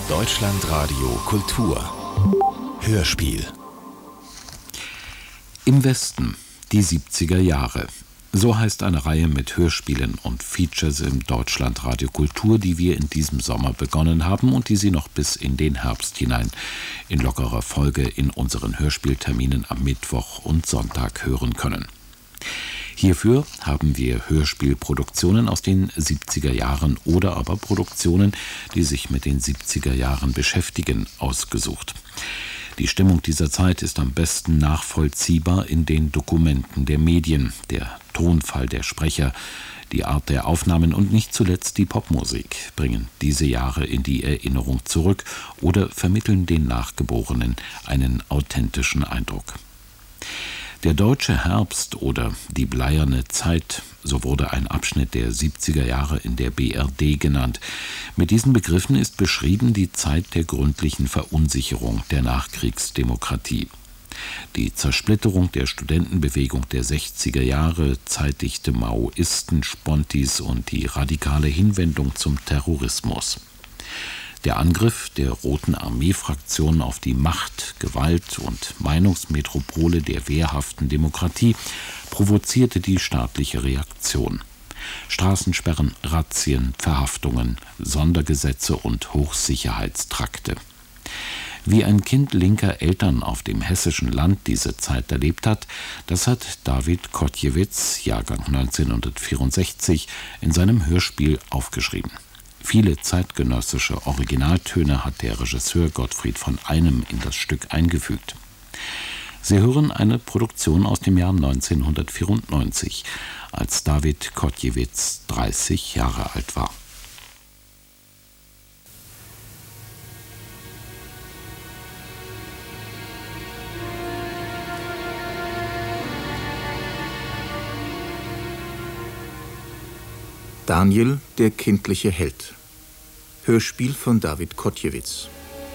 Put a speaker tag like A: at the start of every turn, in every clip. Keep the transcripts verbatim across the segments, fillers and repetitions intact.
A: Deutschlandradio Kultur Hörspiel. Im Westen, die siebziger Jahre. So heißt eine Reihe mit Hörspielen und Features im Deutschlandradio Kultur, die wir in diesem Sommer begonnen haben und die Sie noch bis in den Herbst hinein in lockerer Folge in unseren Hörspielterminen am Mittwoch und Sonntag hören können. Hierfür haben wir Hörspielproduktionen aus den siebziger Jahren oder aber Produktionen, die sich mit den siebziger Jahren beschäftigen, ausgesucht. Die Stimmung dieser Zeit ist am besten nachvollziehbar in den Dokumenten der Medien, der Tonfall der Sprecher, die Art der Aufnahmen und nicht zuletzt die Popmusik bringen diese Jahre in die Erinnerung zurück oder vermitteln den Nachgeborenen einen authentischen Eindruck. Der deutsche Herbst oder die bleierne Zeit, so wurde ein Abschnitt der siebziger Jahre in der B R D genannt. Mit diesen Begriffen ist beschrieben die Zeit der gründlichen Verunsicherung der Nachkriegsdemokratie. Die Zersplitterung der Studentenbewegung der sechziger Jahre, zeitigte Maoisten, Spontis und die radikale Hinwendung zum Terrorismus. Der Angriff der Roten Armee-Fraktion auf die Macht, Gewalt und Meinungsmetropole der wehrhaften Demokratie provozierte die staatliche Reaktion. Straßensperren, Razzien, Verhaftungen, Sondergesetze und Hochsicherheitstrakte. Wie ein Kind linker Eltern auf dem hessischen Land diese Zeit erlebt hat, das hat David Kotjewitz, Jahrgang neunzehnhundertvierundsechzig, in seinem Hörspiel aufgeschrieben. Viele zeitgenössische Originaltöne hat der Regisseur Gottfried von Einem in das Stück eingefügt. Sie hören eine Produktion aus dem Jahr neunzehnhundertvierundneunzig, als David Kotjewitz dreißig Jahre alt war.
B: Daniel, der kindliche Held. Hörspiel von David Kotjewitz.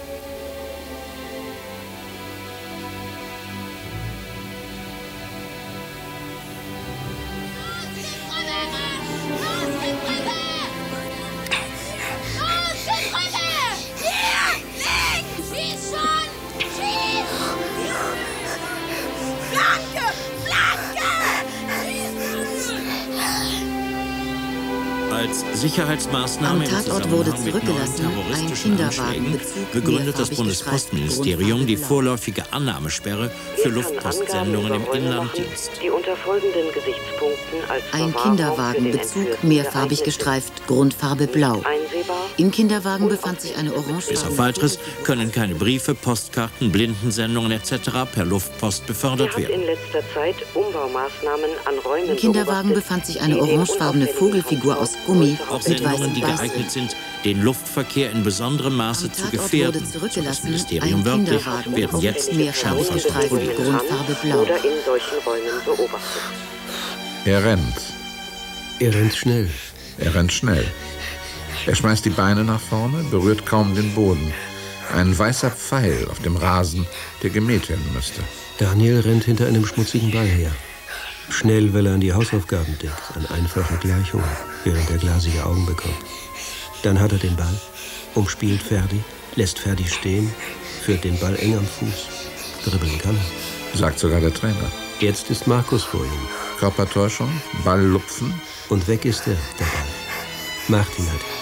C: Als Sicherheitsmaßnahme
D: Am Tatort wurde zurückgelassen ein Kinderwagen
C: begründet das Bundespostministerium die vorläufige Annahmesperre für Luftpostsendungen im Inlanddienst.
E: Die unter folgenden Gesichtspunkten als
D: ein Kinderwagenbezug, mehrfarbig gestreift, Grundfarbe blau. Im Kinderwagen befand sich eine orange.
C: Bis auf Weiteres können keine Briefe, Postkarten, Blindensendungen et cetera per Luftpost befördert werden.
E: In letzter Zeit Umbaumaßnahmen an Räumen.
D: Im Kinderwagen befand sich eine orangefarbene Vogelfigur aus Gummi
C: auch
D: mit
C: Sendungen,
D: weißen
C: die
D: Beißen.
C: geeignet sind, den Luftverkehr in besonderem Maße
D: Am
C: zu
D: Tatort
C: gefährden.
D: wurde zurückgelassen
C: Das Ministerium
D: ein
C: wörtlich,
D: Kinderwagen
C: werden
D: auf
C: jetzt
D: mehrfarbig
C: schärfer
D: gestreift,
C: kontrolliert.
D: Grundfarbe blau.
E: Oder in solchen Räumen beobachtet.
F: Er rennt.
G: Er rennt schnell.
F: Er rennt schnell. Er schmeißt die Beine nach vorne, berührt kaum den Boden. Ein weißer Pfeil auf dem Rasen, der gemäht werden müsste.
G: Daniel rennt hinter einem schmutzigen Ball her. Schnell, weil er an die Hausaufgaben denkt, an einfache Gleichungen, während er glasige Augen bekommt. Dann hat er den Ball, umspielt Ferdi, lässt Ferdi stehen, führt den Ball eng am Fuß. Dribbeln kann er.
F: Sagt sogar der Trainer.
G: Jetzt ist Markus vor ihm.
F: Körpertäuschung, Ball lupfen.
G: Und weg ist er, der Ball. Macht ihn halt.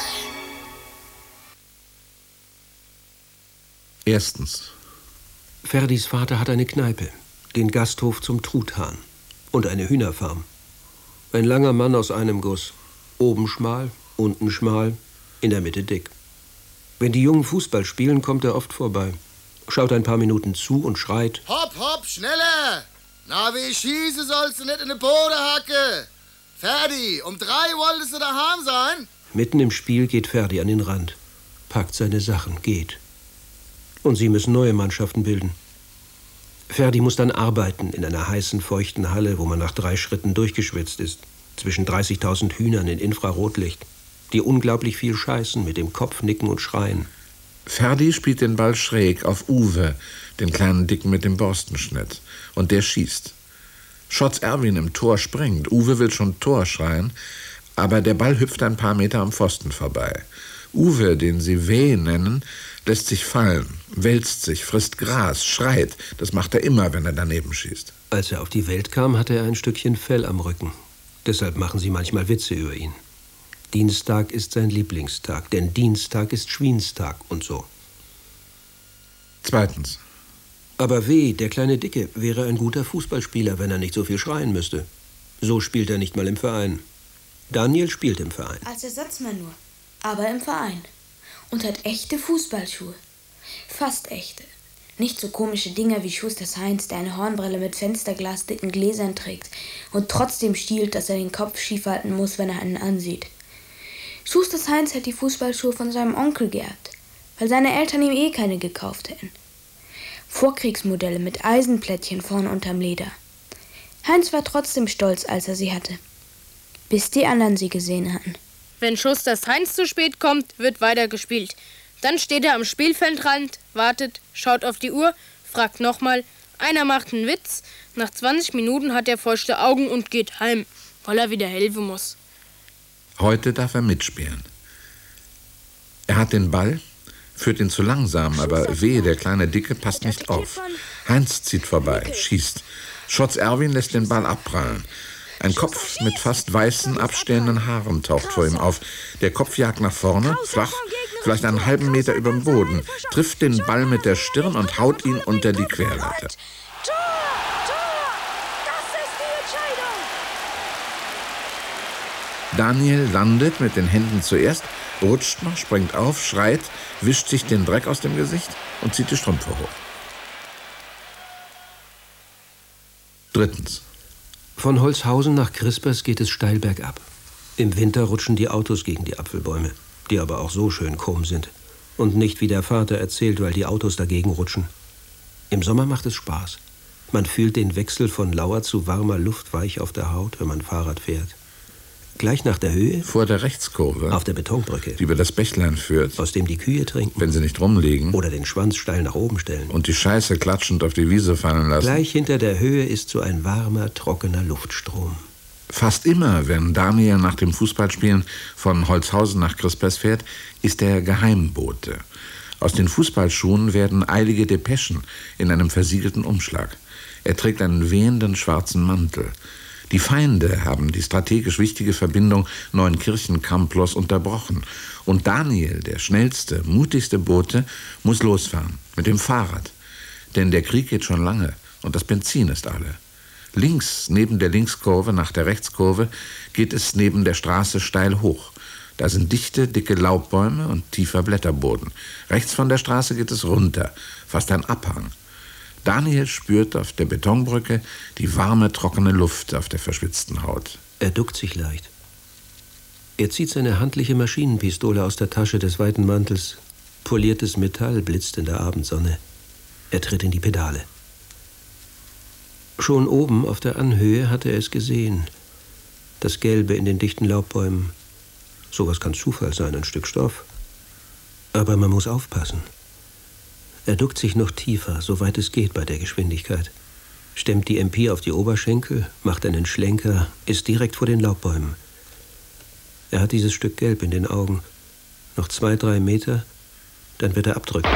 F: Erstens.
G: Ferdis Vater hat eine Kneipe, den Gasthof zum Truthahn und eine Hühnerfarm. Ein langer Mann aus einem Guss. Oben schmal, unten schmal, in der Mitte dick. Wenn die Jungen Fußball spielen, kommt er oft vorbei. Schaut ein paar Minuten zu und schreit:
H: Hopp, hopp, schneller! Na, wie ich schieße, sollst du nicht in den Boden hacken. Ferdi, um drei wolltest du daheim sein?
G: Mitten im Spiel geht Ferdi an den Rand, packt seine Sachen, geht. Und sie müssen neue Mannschaften bilden. Ferdi muss dann arbeiten in einer heißen, feuchten Halle, wo man nach drei Schritten durchgeschwitzt ist. Zwischen dreißigtausend Hühnern in Infrarotlicht, die unglaublich viel scheißen, mit dem Kopf nicken und schreien.
F: Ferdi spielt den Ball schräg auf Uwe, den kleinen Dicken mit dem Borstenschnitt. Und der schießt. Schotz Erwin im Tor springt. Uwe will schon Tor schreien, aber der Ball hüpft ein paar Meter am Pfosten vorbei. Uwe, den sie W nennen, lässt sich fallen, wälzt sich, frisst Gras, schreit. Das macht er immer, wenn er daneben schießt.
G: Als er auf die Welt kam, hatte er ein Stückchen Fell am Rücken. Deshalb machen sie manchmal Witze über ihn. Dienstag ist sein Lieblingstag, denn Dienstag ist Schwienstag und so.
F: Zweitens.
G: Aber W., der kleine Dicke, wäre ein guter Fußballspieler, wenn er nicht so viel schreien müsste. So spielt er nicht mal im Verein. Daniel spielt im Verein.
I: Als Ersatzmann nur, aber im Verein. Und hat echte Fußballschuhe. Fast echte. Nicht so komische Dinger wie Schusters Heinz, der eine Hornbrille mit fensterglasdicken Gläsern trägt und trotzdem stiehlt, dass er den Kopf schief halten muss, wenn er einen ansieht. Schusters Heinz hat die Fußballschuhe von seinem Onkel geerbt, weil seine Eltern ihm eh keine gekauft hätten. Vorkriegsmodelle mit Eisenplättchen vorn unterm Leder. Heinz war trotzdem stolz, als er sie hatte. Bis die anderen sie gesehen hatten.
J: Wenn Schusters Heinz zu spät kommt, wird weiter gespielt. Dann steht er am Spielfeldrand, wartet, schaut auf die Uhr, fragt nochmal. Einer macht einen Witz. Nach zwanzig Minuten hat er feuchte Augen und geht heim, weil er wieder helfen muss.
F: Heute darf er mitspielen. Er hat den Ball, führt ihn zu langsam, aber wehe, der kleine Dicke passt nicht auf. Heinz zieht vorbei, schießt. Schotz Erwin lässt den Ball abprallen. Ein Kopf mit fast weißen, abstehenden Haaren taucht vor ihm auf. Der Kopf jagt nach vorne, flach, vielleicht einen halben Meter über dem Boden, trifft den Ball mit der Stirn und haut ihn unter die Querlatte. Daniel landet mit den Händen zuerst, rutscht noch, springt auf, schreit, wischt sich den Dreck aus dem Gesicht und zieht die Strümpfe hoch. Drittens.
G: Von Holzhausen nach Crispers geht es steil bergab. Im Winter rutschen die Autos gegen die Apfelbäume, die aber auch so schön krumm sind. Und nicht, wie der Vater erzählt, weil die Autos dagegen rutschen. Im Sommer macht es Spaß. Man fühlt den Wechsel von lauer zu warmer Luft weich auf der Haut, wenn man Fahrrad fährt. Gleich nach der Höhe,
F: vor der Rechtskurve,
G: auf der Betonbrücke,
F: die über das Bächlein führt,
G: aus dem die Kühe trinken,
F: wenn sie nicht rumliegen,
G: oder den Schwanz steil nach oben stellen
F: und die Scheiße klatschend auf die Wiese fallen lassen.
G: Gleich hinter der Höhe ist so ein warmer, trockener Luftstrom.
F: Fast immer, wenn Daniel nach dem Fußballspielen von Holzhausen nach Crispers fährt, ist er Geheimbote. Aus den Fußballschuhen werden eilige Depeschen in einem versiegelten Umschlag. Er trägt einen wehenden schwarzen Mantel. Die Feinde haben die strategisch wichtige Verbindung Neunkirchen-Kamplos unterbrochen. Und Daniel, der schnellste, mutigste Bote, muss losfahren, mit dem Fahrrad. Denn der Krieg geht schon lange und das Benzin ist alle. Links, neben der Linkskurve, nach der Rechtskurve, geht es neben der Straße steil hoch. Da sind dichte, dicke Laubbäume und tiefer Blätterboden. Rechts von der Straße geht es runter, fast ein Abhang. Daniel spürt auf der Betonbrücke die warme, trockene Luft auf der verschwitzten Haut.
G: Er duckt sich leicht. Er zieht seine handliche Maschinenpistole aus der Tasche des weiten Mantels. Poliertes Metall blitzt in der Abendsonne. Er tritt in die Pedale. Schon oben auf der Anhöhe hatte er es gesehen. Das Gelbe in den dichten Laubbäumen. Sowas kann Zufall sein, ein Stück Stoff. Aber man muss aufpassen. Er duckt sich noch tiefer, soweit es geht bei der Geschwindigkeit. Stemmt die M P auf die Oberschenkel, macht einen Schlenker, ist direkt vor den Laubbäumen. Er hat dieses Stück Gelb in den Augen. Noch zwei, drei Meter, dann wird er abdrücken.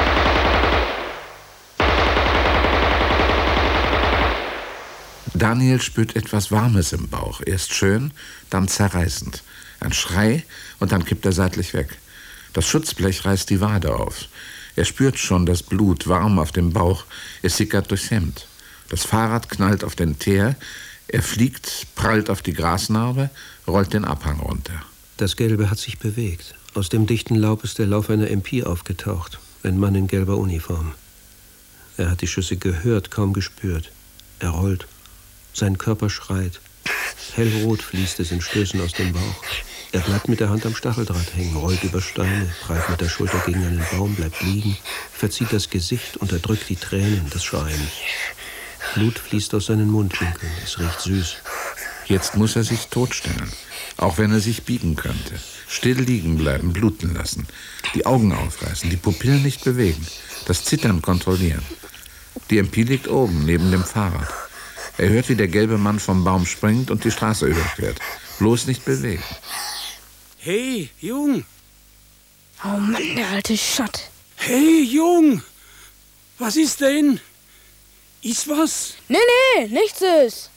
F: Daniel spürt etwas Warmes im Bauch. Erst schön, dann zerreißend. Ein Schrei und dann kippt er seitlich weg. Das Schutzblech reißt die Wade auf. Er spürt schon das Blut warm auf dem Bauch. Es sickert durchs Hemd. Das Fahrrad knallt auf den Teer. Er fliegt, prallt auf die Grasnarbe, rollt den Abhang runter.
G: Das Gelbe hat sich bewegt. Aus dem dichten Laub ist der Lauf einer M P aufgetaucht. Ein Mann in gelber Uniform. Er hat die Schüsse gehört, kaum gespürt. Er rollt. Sein Körper schreit. Hellrot fließt es in Stößen aus dem Bauch. Er bleibt mit der Hand am Stacheldraht hängen, rollt über Steine, prallt mit der Schulter gegen einen Baum, bleibt liegen, verzieht das Gesicht, unterdrückt die Tränen, das Schreien. Blut fließt aus seinen Mundwinkeln, es riecht süß.
F: Jetzt muss er sich totstellen, auch wenn er sich biegen könnte. Still liegen bleiben, bluten lassen, die Augen aufreißen, die Pupillen nicht bewegen, das Zittern kontrollieren. Die M P liegt oben, neben dem Fahrrad. Er hört, wie der gelbe Mann vom Baum springt und die Straße überquert. Bloß nicht bewegen.
K: Hey, Jung!
I: Oh Mann, der alte Schott.
K: Hey, Jung! Was ist denn? Ist was?
I: Nee, nee, nichts ist.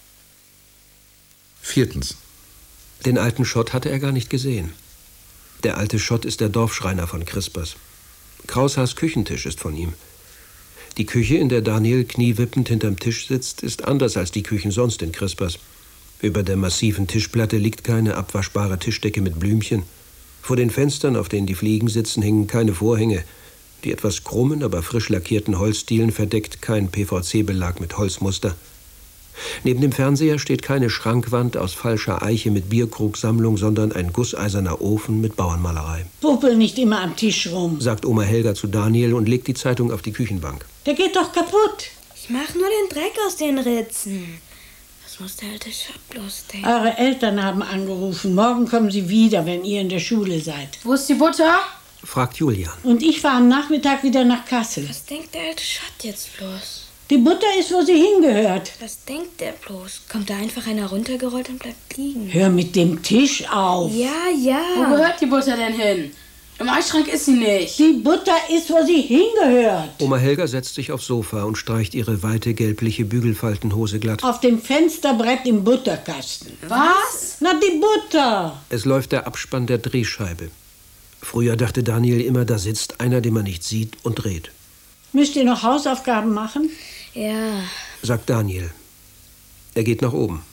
F: Viertens.
G: Den alten Schott hatte er gar nicht gesehen. Der alte Schott ist der Dorfschreiner von Crispers. Kraushaars Küchentisch ist von ihm. Die Küche, in der Daniel kniewippend hinterm Tisch sitzt, ist anders als die Küchen sonst in Crispers. Über der massiven Tischplatte liegt keine abwaschbare Tischdecke mit Blümchen. Vor den Fenstern, auf denen die Fliegen sitzen, hängen keine Vorhänge. Die etwas krummen, aber frisch lackierten Holzdielen verdeckt kein P V C-Belag mit Holzmuster. Neben dem Fernseher steht keine Schrankwand aus falscher Eiche mit Bierkrugsammlung, sondern ein gusseiserner Ofen mit Bauernmalerei.
L: Puppel nicht immer am Tisch rum,
G: sagt Oma Helga zu Daniel und legt die Zeitung auf die Küchenbank.
L: Der geht doch kaputt.
I: Ich mach nur den Dreck aus den Ritzen. Was muss der alte Schott bloß denken?
L: Eure Eltern haben angerufen. Morgen kommen sie wieder, wenn ihr in der Schule seid.
J: Wo ist die Butter?
G: Fragt Julian.
L: Und ich fahre am Nachmittag wieder nach Kassel.
I: Was denkt der alte Schott jetzt bloß?
L: Die Butter ist, wo sie hingehört.
I: Was denkt der bloß? Kommt da einfach einer runtergerollt und bleibt liegen?
L: Hör mit dem Tisch auf.
I: Ja, ja.
J: Wo gehört die Butter denn hin? Im Eisschrank ist sie nicht.
L: Die Butter ist, wo sie hingehört.
G: Oma Helga setzt sich aufs Sofa und streicht ihre weite, gelbliche Bügelfaltenhose glatt.
L: Auf dem Fensterbrett im Butterkasten.
J: Was?
L: Na, die Butter.
G: Es läuft der Abspann der Drehscheibe. Früher dachte Daniel immer, da sitzt einer, den man nicht sieht und dreht.
L: Müsst ihr noch Hausaufgaben machen?
I: Ja,
G: sagt Daniel. Er geht nach oben.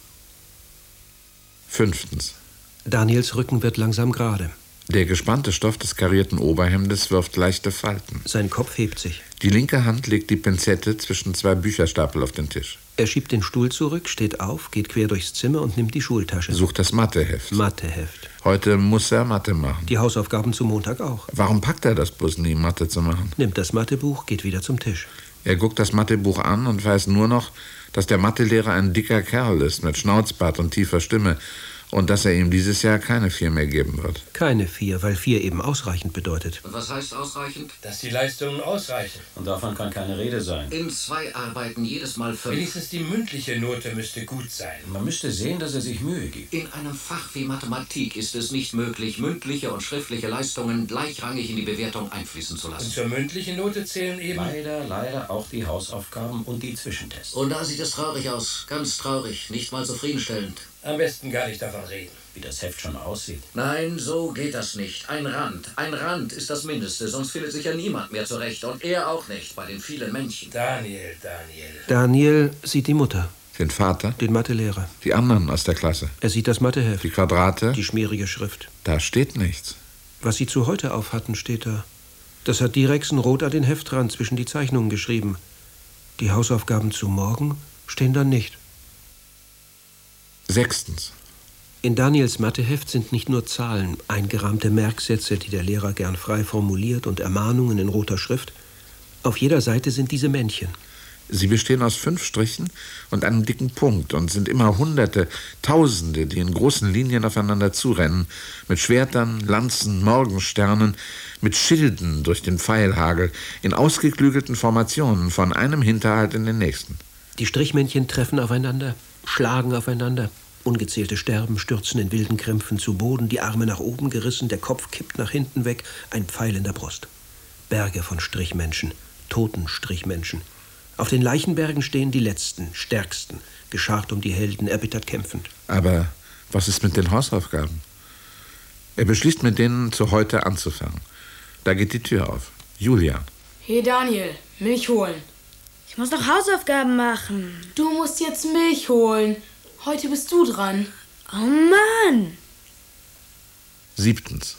F: Fünftens.
G: Daniels Rücken wird langsam gerade.
F: Der gespannte Stoff des karierten Oberhemdes wirft leichte Falten.
G: Sein Kopf hebt sich.
F: Die linke Hand legt die Pinzette zwischen zwei Bücherstapel auf den Tisch.
G: Er schiebt den Stuhl zurück, steht auf, geht quer durchs Zimmer und nimmt die Schultasche.
F: Sucht das Matheheft.
G: Matheheft.
F: Heute muss er Mathe machen.
G: Die Hausaufgaben zum Montag auch.
F: Warum packt er das bloß nie, Mathe zu machen?
G: Nimmt das Mathebuch, geht wieder zum Tisch.
F: Er guckt das Mathebuch an und weiß nur noch, dass der Mathelehrer ein dicker Kerl ist, mit Schnauzbart und tiefer Stimme. Und dass er ihm dieses Jahr keine vier mehr geben wird.
G: Keine vier, weil vier eben ausreichend bedeutet.
M: Und was heißt ausreichend?
N: Dass die Leistungen ausreichen.
M: Und davon kann keine Rede sein.
N: In zwei Arbeiten jedes Mal fünf. Wenigstens die mündliche Note müsste gut sein.
M: Man müsste sehen, dass er sich Mühe gibt.
N: In einem Fach wie Mathematik ist es nicht möglich, mündliche und schriftliche Leistungen gleichrangig in die Bewertung einfließen zu lassen. Und zur mündlichen Note zählen eben...
M: Leider, leider auch die Hausaufgaben und die Zwischentests.
N: Und da sieht es traurig aus. Ganz traurig. Nicht mal zufriedenstellend. Am besten gar nicht davon reden.
M: Wie das Heft schon aussieht.
N: Nein, so geht das nicht. Ein Rand. Ein Rand ist das Mindeste, sonst findet sich ja niemand mehr zurecht. Und er auch nicht, bei den vielen Männchen. Daniel, Daniel.
G: Daniel sieht die Mutter.
F: Den Vater?
G: Den Mathelehrer.
F: Die anderen aus der Klasse?
G: Er sieht das Matheheft.
F: Die Quadrate?
G: Die schmierige Schrift.
F: Da steht nichts.
G: Was sie zu heute auf hatten, steht da. Das hat Direxen rot an den Heftrand zwischen die Zeichnungen geschrieben. Die Hausaufgaben zu morgen stehen dann nicht.
F: Sechstens.
G: In Daniels Matheheft sind nicht nur Zahlen, eingerahmte Merksätze, die der Lehrer gern frei formuliert, und Ermahnungen in roter Schrift. Auf jeder Seite sind diese Männchen.
F: Sie bestehen aus fünf Strichen und einem dicken Punkt und sind immer Hunderte, Tausende, die in großen Linien aufeinander zurennen, mit Schwertern, Lanzen, Morgensternen, mit Schilden durch den Pfeilhagel, in ausgeklügelten Formationen von einem Hinterhalt in den nächsten.
G: Die Strichmännchen treffen aufeinander, schlagen aufeinander. Ungezählte sterben, stürzen in wilden Krämpfen zu Boden, die Arme nach oben gerissen, der Kopf kippt nach hinten weg, ein Pfeil in der Brust. Berge von Strichmenschen, toten Strichmenschen. Auf den Leichenbergen stehen die Letzten, Stärksten, geschart um die Helden, erbittert kämpfend.
F: Aber was ist mit den Hausaufgaben? Er beschließt, mit denen zu heute anzufangen. Da geht die Tür auf. Julian.
J: Hey Daniel, Milch holen.
I: Ich muss noch Hausaufgaben machen.
J: Du musst jetzt Milch holen. Heute bist du dran.
I: Oh Mann!
F: Siebtens.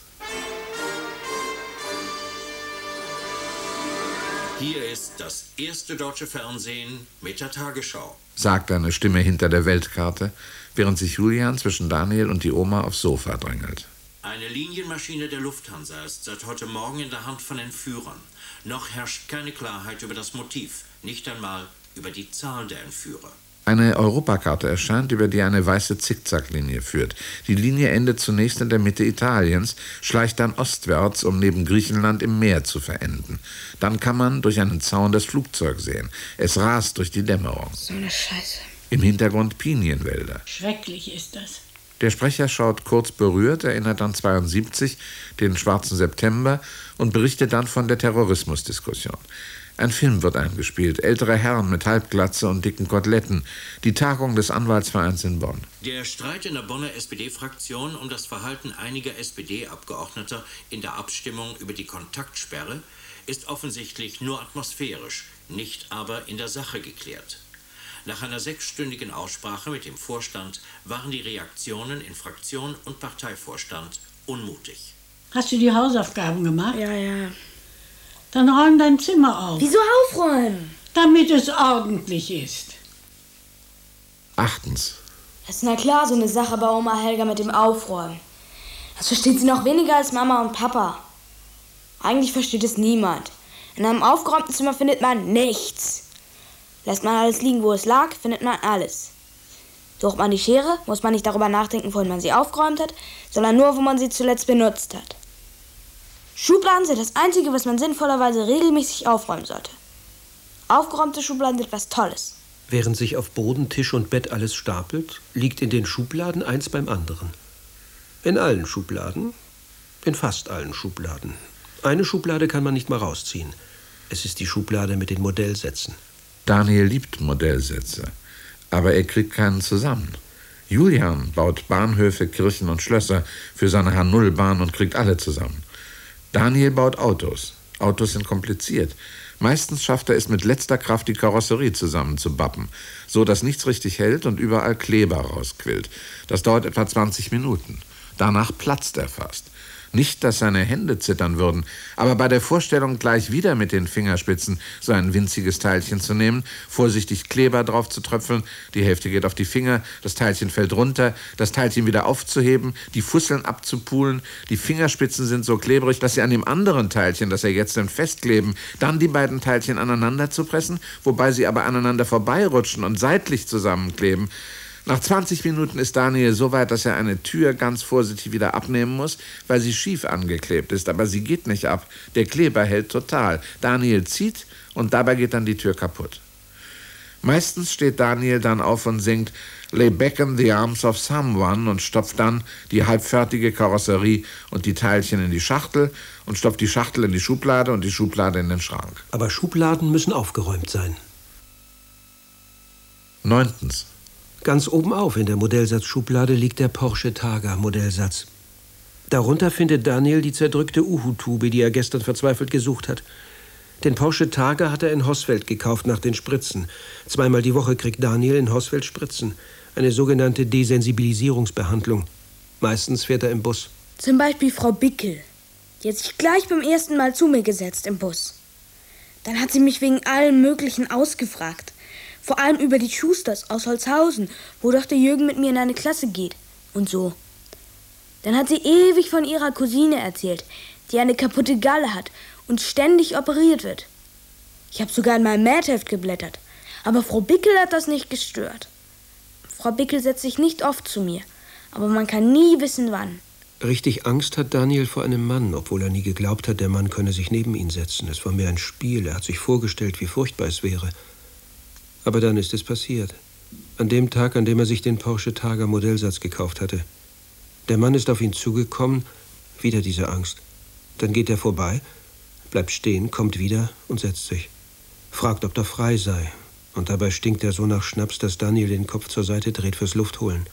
C: Hier ist das erste deutsche Fernsehen mit der Tagesschau,
F: sagt eine Stimme hinter der Weltkarte, während sich Julian zwischen Daniel und die Oma aufs Sofa drängelt.
C: Eine Linienmaschine der Lufthansa ist seit heute Morgen in der Hand von Entführern. Noch herrscht keine Klarheit über das Motiv, nicht einmal über die Zahl der Entführer.
F: Eine Europakarte erscheint, über die eine weiße Zickzacklinie führt. Die Linie endet zunächst in der Mitte Italiens, schleicht dann ostwärts, um neben Griechenland im Meer zu verenden. Dann kann man durch einen Zaun das Flugzeug sehen. Es rast durch die Dämmerung.
I: So eine Scheiße.
F: Im Hintergrund Pinienwälder.
L: Schrecklich ist das.
F: Der Sprecher schaut kurz berührt, erinnert an zweiundsiebzig, den schwarzen September und berichtet dann von der Terrorismusdiskussion. Ein Film wird eingespielt, ältere Herren mit Halbglatze und dicken Koteletten, die Tagung des Anwaltsvereins in Bonn.
C: Der Streit in der Bonner S P D-Fraktion um das Verhalten einiger S P D-Abgeordneter in der Abstimmung über die Kontaktsperre ist offensichtlich nur atmosphärisch, nicht aber in der Sache geklärt. Nach einer sechsstündigen Aussprache mit dem Vorstand waren die Reaktionen in Fraktion und Parteivorstand unmutig.
L: Hast du die Hausaufgaben gemacht?
I: Ja, ja.
L: Dann räum dein Zimmer auf.
I: Wieso aufräumen?
L: Damit es ordentlich ist.
F: Achtens.
I: Das ist na klar so eine Sache bei Oma Helga mit dem Aufräumen. Das versteht sie noch weniger als Mama und Papa. Eigentlich versteht es niemand. In einem aufgeräumten Zimmer findet man nichts. Lässt man alles liegen, wo es lag, findet man alles. Sucht man die Schere, muss man nicht darüber nachdenken, wohin man sie aufgeräumt hat, sondern nur, wo man sie zuletzt benutzt hat. Schubladen sind das Einzige, was man sinnvollerweise regelmäßig aufräumen sollte. Aufgeräumte Schubladen sind was Tolles.
G: Während sich auf Boden, Tisch und Bett alles stapelt, liegt in den Schubladen eins beim anderen. In allen Schubladen, in fast allen Schubladen. Eine Schublade kann man nicht mal rausziehen. Es ist die Schublade mit den Modellsätzen.
F: Daniel liebt Modellsätze, aber er kriegt keinen zusammen. Julian baut Bahnhöfe, Kirchen und Schlösser für seine H null Bahn und kriegt alle zusammen. Daniel baut Autos. Autos sind kompliziert. Meistens schafft er es mit letzter Kraft, die Karosserie zusammenzubappen, so dass nichts richtig hält und überall Kleber rausquillt. Das dauert etwa zwanzig Minuten. Danach platzt er fast. Nicht, dass seine Hände zittern würden, aber bei der Vorstellung, gleich wieder mit den Fingerspitzen so ein winziges Teilchen zu nehmen, vorsichtig Kleber drauf zu tröpfeln, die Hälfte geht auf die Finger, das Teilchen fällt runter, das Teilchen wieder aufzuheben, die Fusseln abzupulen, die Fingerspitzen sind so klebrig, dass sie an dem anderen Teilchen, das er jetzt nimmt, festkleben, dann die beiden Teilchen aneinander zu pressen, wobei sie aber aneinander vorbeirutschen und seitlich zusammenkleben. Nach zwanzig Minuten ist Daniel so weit, dass er eine Tür ganz vorsichtig wieder abnehmen muss, weil sie schief angeklebt ist. Aber sie geht nicht ab. Der Kleber hält total. Daniel zieht und dabei geht dann die Tür kaputt. Meistens steht Daniel dann auf und singt Lay back in the arms of someone und stopft dann die halbfertige Karosserie und die Teilchen in die Schachtel und stopft die Schachtel in die Schublade und die Schublade in den Schrank.
G: Aber Schubladen müssen aufgeräumt sein.
F: Neuntens.
G: Ganz oben auf in der Modellsatzschublade liegt der Porsche Targa Modellsatz. Darunter findet Daniel die zerdrückte Uhu-Tube, die er gestern verzweifelt gesucht hat. Den Porsche Targa hat er in Hosfeld gekauft nach den Spritzen. Zweimal die Woche kriegt Daniel in Hosfeld Spritzen. Eine sogenannte Desensibilisierungsbehandlung. Meistens fährt er im Bus.
I: Zum Beispiel Frau Bickel. Die hat sich gleich beim ersten Mal zu mir gesetzt im Bus. Dann hat sie mich wegen allem Möglichen ausgefragt. Vor allem über die Schusters aus Holzhausen, wo doch der Jürgen mit mir in eine Klasse geht. Und so. Dann hat sie ewig von ihrer Cousine erzählt, die eine kaputte Galle hat und ständig operiert wird. Ich habe sogar in meinem Mätheft geblättert. Aber Frau Bickel hat das nicht gestört. Frau Bickel setzt sich nicht oft zu mir, aber man kann nie wissen, wann.
G: Richtig Angst hat Daniel vor einem Mann, obwohl er nie geglaubt hat, der Mann könne sich neben ihn setzen. Es war mehr ein Spiel. Er hat sich vorgestellt, wie furchtbar es wäre. Aber dann ist es passiert. An dem Tag, an dem er sich den Porsche Targa Modellsatz gekauft hatte. Der Mann ist auf ihn zugekommen, wieder diese Angst. Dann geht er vorbei, bleibt stehen, kommt wieder und setzt sich. Fragt, ob er frei sei. Und dabei stinkt er so nach Schnaps, dass Daniel den Kopf zur Seite dreht fürs Luftholen.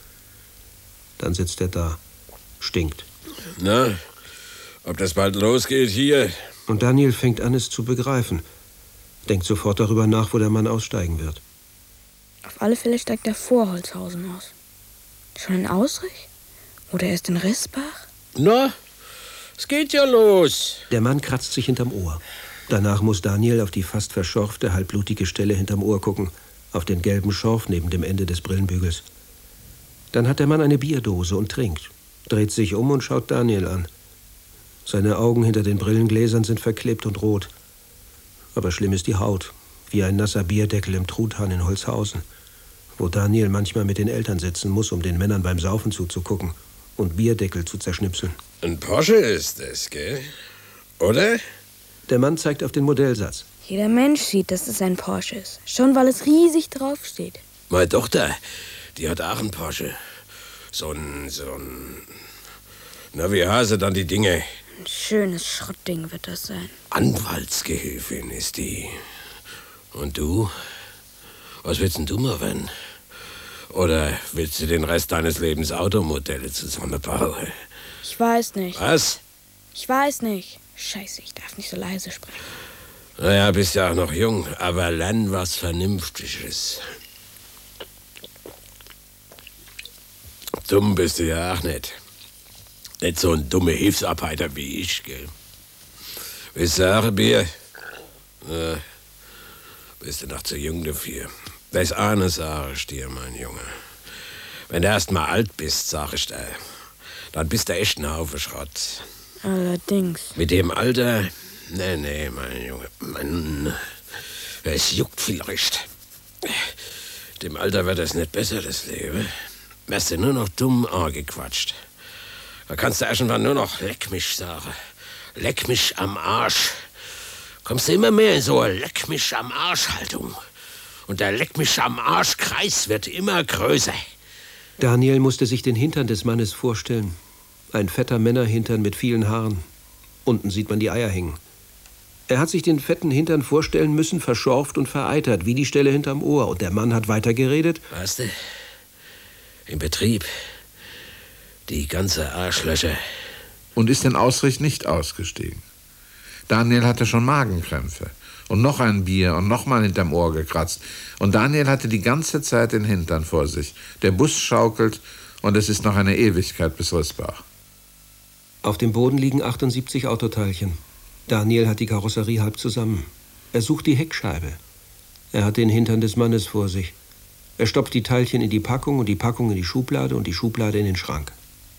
G: Dann sitzt er da, stinkt.
O: Na, ob das bald losgeht hier?
G: Und Daniel fängt an, es zu begreifen. Denkt sofort darüber nach, wo der Mann aussteigen wird.
I: Auf alle Fälle steigt er vor Holzhausen aus. Schon in Ausrich? Oder erst in Rissbach?
O: Na, es geht ja los.
G: Der Mann kratzt sich hinterm Ohr. Danach muss Daniel auf die fast verschorfte, halbblutige Stelle hinterm Ohr gucken. Auf den gelben Schorf neben dem Ende des Brillenbügels. Dann hat der Mann eine Bierdose und trinkt. Dreht sich um und schaut Daniel an. Seine Augen hinter den Brillengläsern sind verklebt und rot. Aber schlimm ist die Haut, wie ein nasser Bierdeckel im Truthahn in Holzhausen, wo Daniel manchmal mit den Eltern sitzen muss, um den Männern beim Saufen zuzugucken und Bierdeckel zu zerschnipseln.
O: Ein Porsche ist es, gell? Oder?
G: Der Mann zeigt auf den Modellsatz.
I: Jeder Mensch sieht, dass es ein Porsche ist, schon weil es riesig draufsteht.
O: Meine Tochter, die hat auch einen Porsche. So ein, so ein... Na, wie heißen dann die Dinge?
I: Ein schönes Schrottding wird das sein.
O: Anwaltsgehilfin ist die. Und du? Was willst denn du mal werden? Oder willst du den Rest deines Lebens Automodelle zusammenbauen?
I: Ich weiß nicht.
O: Was?
I: Ich weiß nicht. Scheiße, ich darf nicht so leise sprechen.
O: Naja, bist ja auch noch jung, aber lern was Vernünftiges. Dumm bist du ja auch nicht. Nicht so ein dummer Hilfsarbeiter wie ich, gell? Willst du auch ein Bier? Na, bist du noch zu jung dafür. Das eine sag ich dir, mein Junge. Wenn du erst mal alt bist, sag ich dir, dann bist du echt ein Haufen Schrott.
I: Allerdings.
O: Mit dem Alter? Nee, nee, mein Junge. Mann, es juckt vielleicht. Dem Alter wird das nicht besser, das Leben. Wärst du nur noch dumm angequatscht. Da kannst du irgendwann nur noch leck mich sagen. Leck mich am Arsch. Kommst du immer mehr in so eine Leck mich am Arsch-Haltung. Und der Leck mich am Arsch-Kreis wird immer größer.
G: Daniel musste sich den Hintern des Mannes vorstellen. Ein fetter Männerhintern mit vielen Haaren. Unten sieht man die Eier hängen. Er hat sich den fetten Hintern vorstellen müssen, verschorft und vereitert, wie die Stelle hinterm Ohr. Und der Mann hat weitergeredet.
O: Weißt du, im Betrieb, die ganze Arschlöcher.
F: Und ist in Ausricht nicht ausgestiegen. Daniel hatte schon Magenkrämpfe. Und noch ein Bier und noch mal hinterm Ohr gekratzt. Und Daniel hatte die ganze Zeit den Hintern vor sich. Der Bus schaukelt und es ist noch eine Ewigkeit bis Rissbach.
G: Auf dem Boden liegen achtundsiebzig Autoteilchen. Daniel hat die Karosserie halb zusammen. Er sucht die Heckscheibe. Er hat den Hintern des Mannes vor sich. Er stopft die Teilchen in die Packung und die Packung in die Schublade und die Schublade in den Schrank.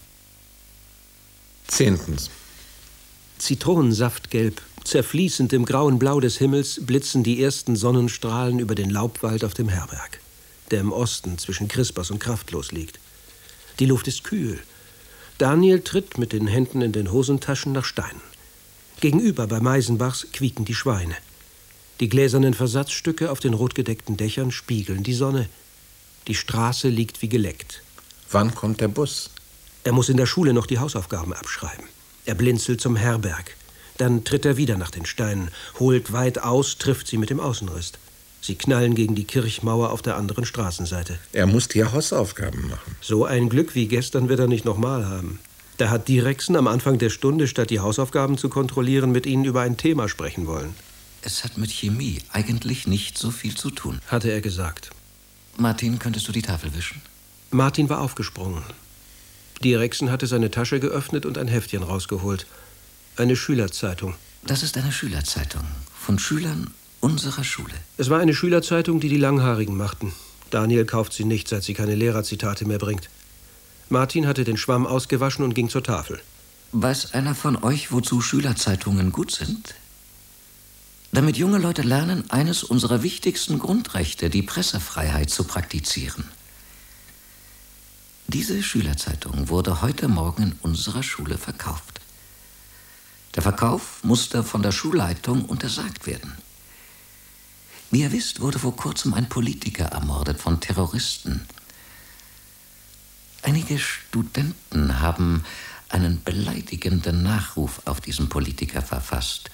F: Zehntens.
G: Zitronensaftgelb, zerfließend im grauen Blau des Himmels, blitzen die ersten Sonnenstrahlen über den Laubwald auf dem Herberg, der im Osten zwischen Crispers und Kraftlos liegt. Die Luft ist kühl. Daniel tritt mit den Händen in den Hosentaschen nach Steinen. Gegenüber bei Meisenbachs quieken die Schweine. Die gläsernen Versatzstücke auf den rotgedeckten Dächern spiegeln die Sonne. Die Straße liegt wie geleckt.
F: Wann kommt der Bus?
G: Er muss in der Schule noch die Hausaufgaben abschreiben. Er blinzelt zum Herberg. Dann tritt er wieder nach den Steinen, holt weit aus, trifft sie mit dem Außenriss. Sie knallen gegen die Kirchmauer auf der anderen Straßenseite.
F: Er muss die Hausaufgaben machen.
G: So ein Glück wie gestern wird er nicht nochmal haben. Da hat Direxen am Anfang der Stunde, statt die Hausaufgaben zu kontrollieren, mit ihnen über ein Thema sprechen wollen.
P: Es hat mit Chemie eigentlich nicht so viel zu tun,
G: hatte er gesagt.
P: Martin, könntest du die Tafel wischen?
G: Martin war aufgesprungen. Direxen hatte seine Tasche geöffnet und ein Heftchen rausgeholt. Eine Schülerzeitung.
P: Das ist eine Schülerzeitung. Von Schülern unserer Schule.
G: Es war eine Schülerzeitung, die die Langhaarigen machten. Daniel kauft sie nicht, seit sie keine Lehrerzitate mehr bringt. Martin hatte den Schwamm ausgewaschen und ging zur Tafel.
P: Weiß einer von euch, wozu Schülerzeitungen gut sind? Damit junge Leute lernen, eines unserer wichtigsten Grundrechte, die Pressefreiheit, zu praktizieren. Diese Schülerzeitung wurde heute Morgen in unserer Schule verkauft. Der Verkauf musste von der Schulleitung untersagt werden. Wie ihr wisst, wurde vor kurzem ein Politiker ermordet von Terroristen. Einige Studenten haben einen beleidigenden Nachruf auf diesen Politiker verfasst.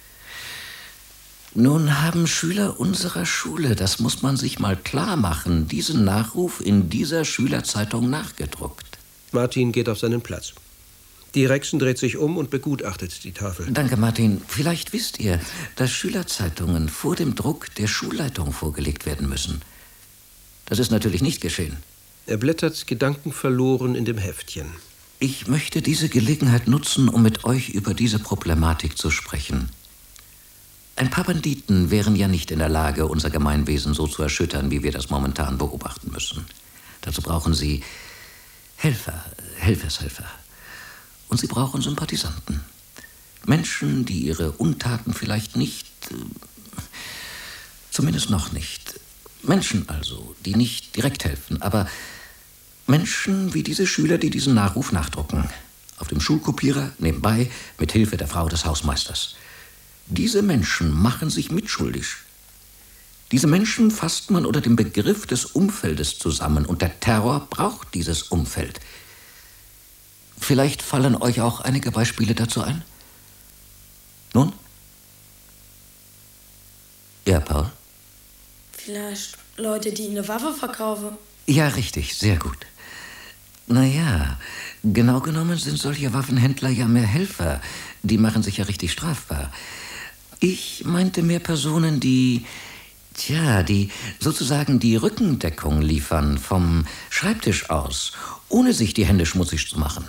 P: Nun haben Schüler unserer Schule, das muss man sich mal klar machen, diesen Nachruf in dieser Schülerzeitung nachgedruckt.
G: Martin geht auf seinen Platz. Direxen dreht sich um und begutachtet die Tafel.
P: Danke, Martin. Vielleicht wisst ihr, dass Schülerzeitungen vor dem Druck der Schulleitung vorgelegt werden müssen. Das ist natürlich nicht geschehen.
G: Er blättert gedankenverloren in dem Heftchen.
P: Ich möchte diese Gelegenheit nutzen, um mit euch über diese Problematik zu sprechen. Ein paar Banditen wären ja nicht in der Lage, unser Gemeinwesen so zu erschüttern, wie wir das momentan beobachten müssen. Dazu brauchen sie Helfer, Helfershelfer. Und sie brauchen Sympathisanten. Menschen, die ihre Untaten vielleicht nicht, äh, zumindest noch nicht. Menschen also, die nicht direkt helfen, aber Menschen wie diese Schüler, die diesen Nachruf nachdrucken. Auf dem Schulkopierer, nebenbei, mit Hilfe der Frau des Hausmeisters. Diese Menschen machen sich mitschuldig. Diese Menschen fasst man unter dem Begriff des Umfeldes zusammen und der Terror braucht dieses Umfeld. Vielleicht fallen euch auch einige Beispiele dazu ein? Nun? Ja, Paul?
I: Vielleicht Leute, die eine Waffe verkaufen.
P: Ja, richtig, sehr gut. Naja, genau genommen sind solche Waffenhändler ja mehr Helfer. Die machen sich ja richtig strafbar. Ich meinte mehr Personen, die, tja, die sozusagen die Rückendeckung liefern vom Schreibtisch aus, ohne sich die Hände schmutzig zu machen.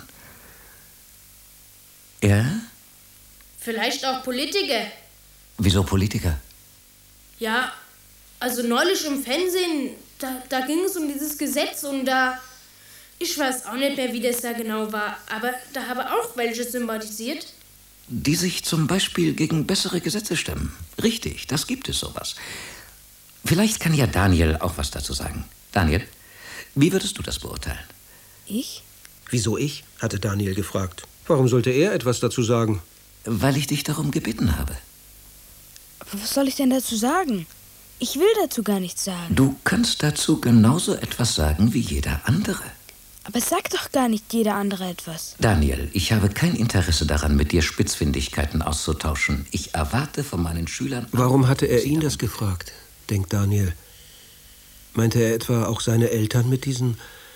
P: Ja?
J: Vielleicht auch Politiker.
P: Wieso Politiker?
J: Ja, also neulich im Fernsehen, da, da ging es um dieses Gesetz und da, ich weiß auch nicht mehr, wie das da genau war, aber da haben auch welche sympathisiert.
P: Die sich zum Beispiel gegen bessere Gesetze stemmen. Richtig, das gibt es sowas. Vielleicht kann ja Daniel auch was dazu sagen. Daniel, wie würdest du das beurteilen?
G: Ich? Wieso ich? Hatte Daniel gefragt. Warum sollte er etwas dazu sagen?
P: Weil ich dich darum gebeten habe.
I: Aber was soll ich denn dazu sagen? Ich will dazu gar nichts sagen.
P: Du kannst dazu genauso etwas sagen wie jeder andere.
I: Aber es sagt doch gar nicht jeder andere etwas.
P: Daniel, ich habe kein Interesse daran, mit dir Spitzfindigkeiten auszutauschen. Ich erwarte von meinen Schülern...
G: Warum hatte er ihn das gefragt, denkt Daniel. Meinte er etwa auch seine Eltern mit diesem...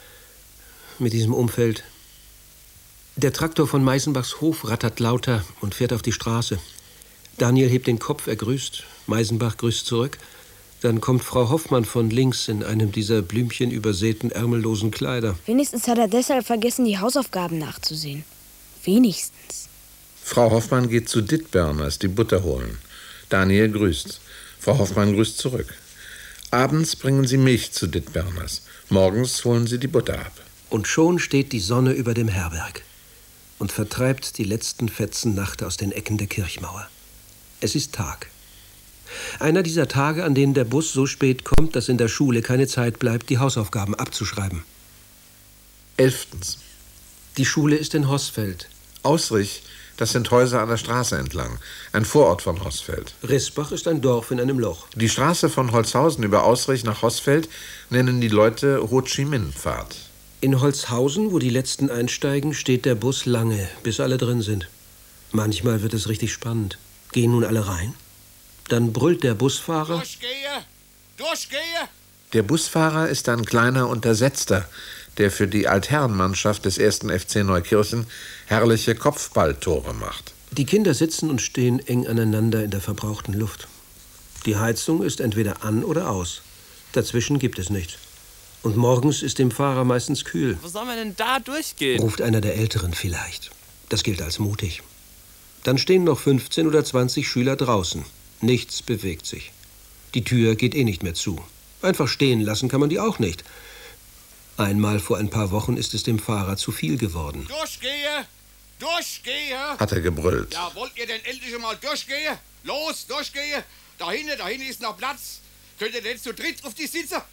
G: mit diesem Umfeld? Der Traktor von Meisenbachs Hof rattert lauter und fährt auf die Straße. Daniel hebt den Kopf, er grüßt. Meisenbach grüßt zurück. Dann kommt Frau Hoffmann von links in einem dieser blümchenübersäten, ärmellosen Kleider.
I: Wenigstens hat er deshalb vergessen, die Hausaufgaben nachzusehen. Wenigstens.
F: Frau Hoffmann geht zu Dittberners die Butter holen. Daniel grüßt. Frau Hoffmann grüßt zurück. Abends bringen sie Milch zu Dittberners. Morgens holen sie die Butter ab.
G: Und schon steht die Sonne über dem Herberg und vertreibt die letzten Fetzen Nacht aus den Ecken der Kirchmauer. Es ist Tag. Einer dieser Tage, an denen der Bus so spät kommt, dass in der Schule keine Zeit bleibt, die Hausaufgaben abzuschreiben.
F: Elftens.
G: Die Schule ist in Hossfeld.
F: Ausrich, das sind Häuser an der Straße entlang. Ein Vorort von Hossfeld.
G: Risbach ist ein Dorf in einem Loch.
F: Die Straße von Holzhausen über Ausrich nach Hossfeld nennen die Leute Ho-Chi-Minh-Pfad.
G: In Holzhausen, wo die Letzten einsteigen, steht der Bus lange, bis alle drin sind. Manchmal wird es richtig spannend. Gehen nun alle rein? Dann brüllt der Busfahrer.
H: Durchgehe! Durchgehe!
F: Der Busfahrer ist ein kleiner Untersetzter, der für die Altherrenmannschaft des ersten F C Neukirchen herrliche Kopfballtore macht.
G: Die Kinder sitzen und stehen eng aneinander in der verbrauchten Luft. Die Heizung ist entweder an oder aus. Dazwischen gibt es nichts. Und morgens ist dem Fahrer meistens kühl.
Q: Wo soll man denn da durchgehen?
G: Ruft einer der Älteren vielleicht. Das gilt als mutig. Dann stehen noch fünfzehn oder zwanzig Schüler draußen. Nichts bewegt sich. Die Tür geht eh nicht mehr zu. Einfach stehen lassen kann man die auch nicht. Einmal vor ein paar Wochen ist es dem Fahrer zu viel geworden.
H: Durchgehe! Durchgehe!
F: Hat er gebrüllt.
H: Ja, wollt ihr denn endlich mal durchgehen? Los, durchgehe! Da hinten, da hinten ist noch Platz. Könnt ihr denn zu dritt auf die Sitze?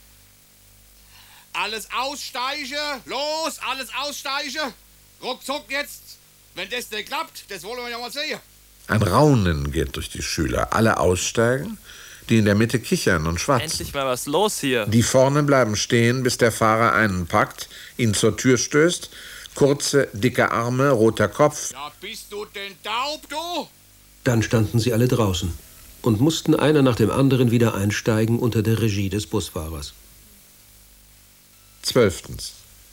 H: Alles aussteigen! Los, alles aussteigen! Ruckzuck jetzt! Wenn das nicht klappt, das wollen wir ja mal sehen.
F: Ein Raunen geht durch die Schüler. Alle aussteigen, die in der Mitte kichern und schwatzen.
Q: Endlich mal was los hier.
F: Die vorne bleiben stehen, bis der Fahrer einen packt, ihn zur Tür stößt. Kurze, dicke Arme, roter Kopf.
H: Ja, bist du denn taub, du?
G: Dann standen sie alle draußen und mussten einer nach dem anderen wieder einsteigen unter der Regie des Busfahrers.
F: Zwölftens.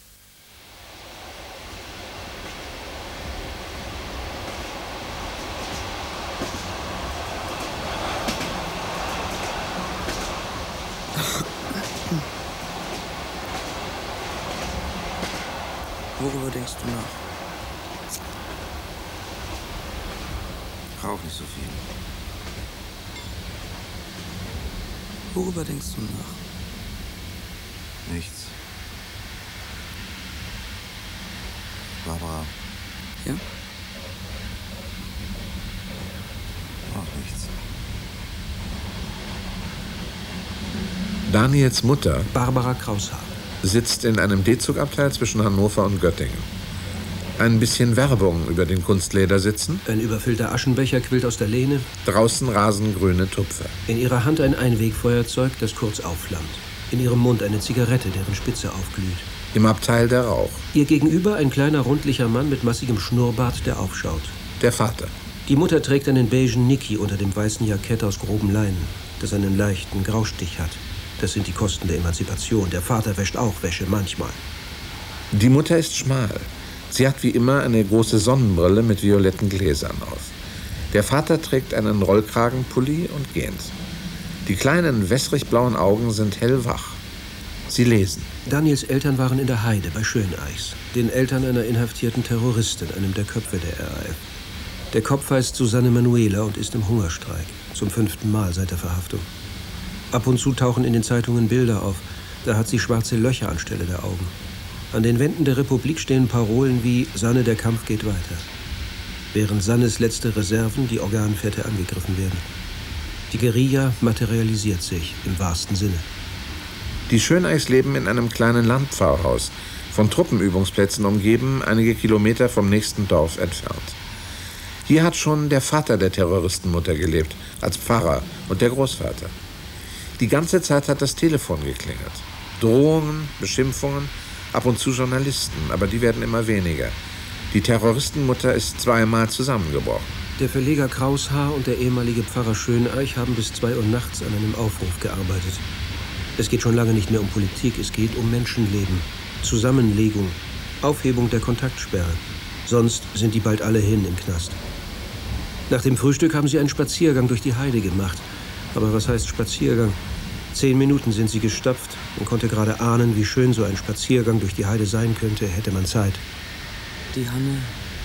R: Worüber denkst du nach? Rauch nicht so viel. Worüber denkst du nach? Nichts. Barbara. Ja? Auch nichts.
F: Daniels Mutter,
G: Barbara Kraushaar,
F: sitzt in einem D-Zugabteil zwischen Hannover und Göttingen. Ein bisschen Werbung über den Kunstleder sitzen.
G: Ein überfüllter Aschenbecher quillt aus der Lehne.
F: Draußen rasen grüne Tupfer.
G: In ihrer Hand ein Einwegfeuerzeug, das kurz aufflammt. In ihrem Mund eine Zigarette, deren Spitze aufglüht.
F: Im Abteil der Rauch.
G: Ihr gegenüber ein kleiner, rundlicher Mann mit massigem Schnurrbart, der aufschaut.
F: Der Vater.
G: Die Mutter trägt einen beigen Niki unter dem weißen Jackett aus grobem Leinen, das einen leichten Graustich hat. Das sind die Kosten der Emanzipation. Der Vater wäscht auch Wäsche, manchmal.
F: Die Mutter ist schmal. Sie hat wie immer eine große Sonnenbrille mit violetten Gläsern auf. Der Vater trägt einen Rollkragenpulli und Jeans. Die kleinen, wässrig-blauen Augen sind hellwach. Sie lesen.
G: Daniels Eltern waren in der Heide bei Schöneichs, den Eltern einer inhaftierten Terroristin, einem der Köpfe der R A F. Der Kopf heißt Susanne Manuela und ist im Hungerstreik, zum fünften Mal seit der Verhaftung. Ab und zu tauchen in den Zeitungen Bilder auf, da hat sie schwarze Löcher anstelle der Augen. An den Wänden der Republik stehen Parolen wie »Sanne, der Kampf geht weiter«, während Sannes letzte Reserven, die Organfette, angegriffen werden. Die Guerilla materialisiert sich im wahrsten Sinne.
F: Die Schöneichs leben in einem kleinen Landpfarrhaus, von Truppenübungsplätzen umgeben, einige Kilometer vom nächsten Dorf entfernt. Hier hat schon der Vater der Terroristenmutter gelebt, als Pfarrer, und der Großvater. Die ganze Zeit hat das Telefon geklingelt. Drohungen, Beschimpfungen, ab und zu Journalisten, aber die werden immer weniger. Die Terroristenmutter ist zweimal zusammengebrochen.
G: Der Verleger Kraushaar und der ehemalige Pfarrer Schöneich haben bis zwei Uhr nachts an einem Aufruf gearbeitet. Es geht schon lange nicht mehr um Politik, es geht um Menschenleben, Zusammenlegung, Aufhebung der Kontaktsperre. Sonst sind die bald alle hin im Knast. Nach dem Frühstück haben sie einen Spaziergang durch die Heide gemacht. Aber was heißt Spaziergang? Zehn Minuten sind sie gestapft. Man konnte gerade ahnen, wie schön so ein Spaziergang durch die Heide sein könnte, hätte man Zeit.
R: Die Hanne.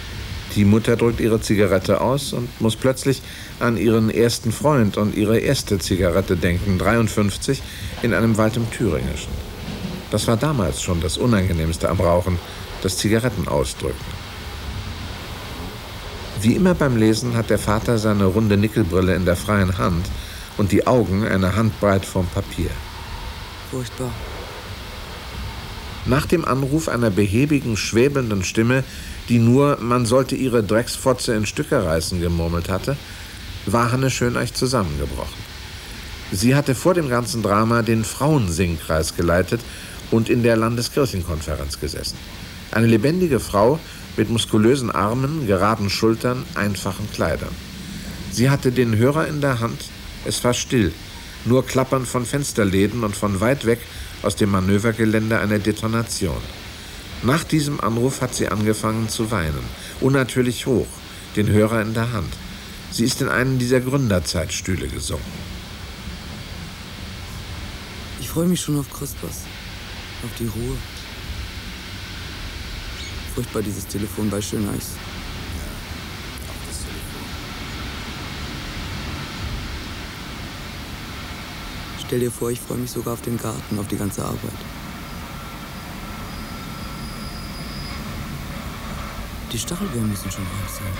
F: Die Mutter drückt ihre Zigarette aus und muss plötzlich an ihren ersten Freund und ihre erste Zigarette denken, dreiundfünfzig, in einem Wald im Thüringischen. Das war damals schon das Unangenehmste am Rauchen, das Zigaretten ausdrücken. Wie immer beim Lesen hat der Vater seine runde Nickelbrille in der freien Hand und die Augen eine Handbreit vom Papier.
R: Furchtbar.
F: Nach dem Anruf einer behäbigen, schwebelnden Stimme, die nur »Man sollte ihre Drecksfotze in Stücke reißen« gemurmelt hatte, war Hanne Schöneich zusammengebrochen. Sie hatte vor dem ganzen Drama den Frauensingkreis geleitet und in der Landeskirchenkonferenz gesessen. Eine lebendige Frau mit muskulösen Armen, geraden Schultern, einfachen Kleidern. Sie hatte den Hörer in der Hand. Es war still, nur Klappern von Fensterläden und von weit weg aus dem Manövergelände eine Detonation. Nach diesem Anruf hat sie angefangen zu weinen, unnatürlich hoch, den Hörer in der Hand. Sie ist in einen dieser Gründerzeitstühle gesunken.
R: Ich freue mich schon auf Christmas, auf die Ruhe. Furchtbar dieses Telefon bei Schöneichs. Stell dir vor, ich freue mich sogar auf den Garten, auf die ganze Arbeit. Die Stachelbeeren müssen schon reif sein.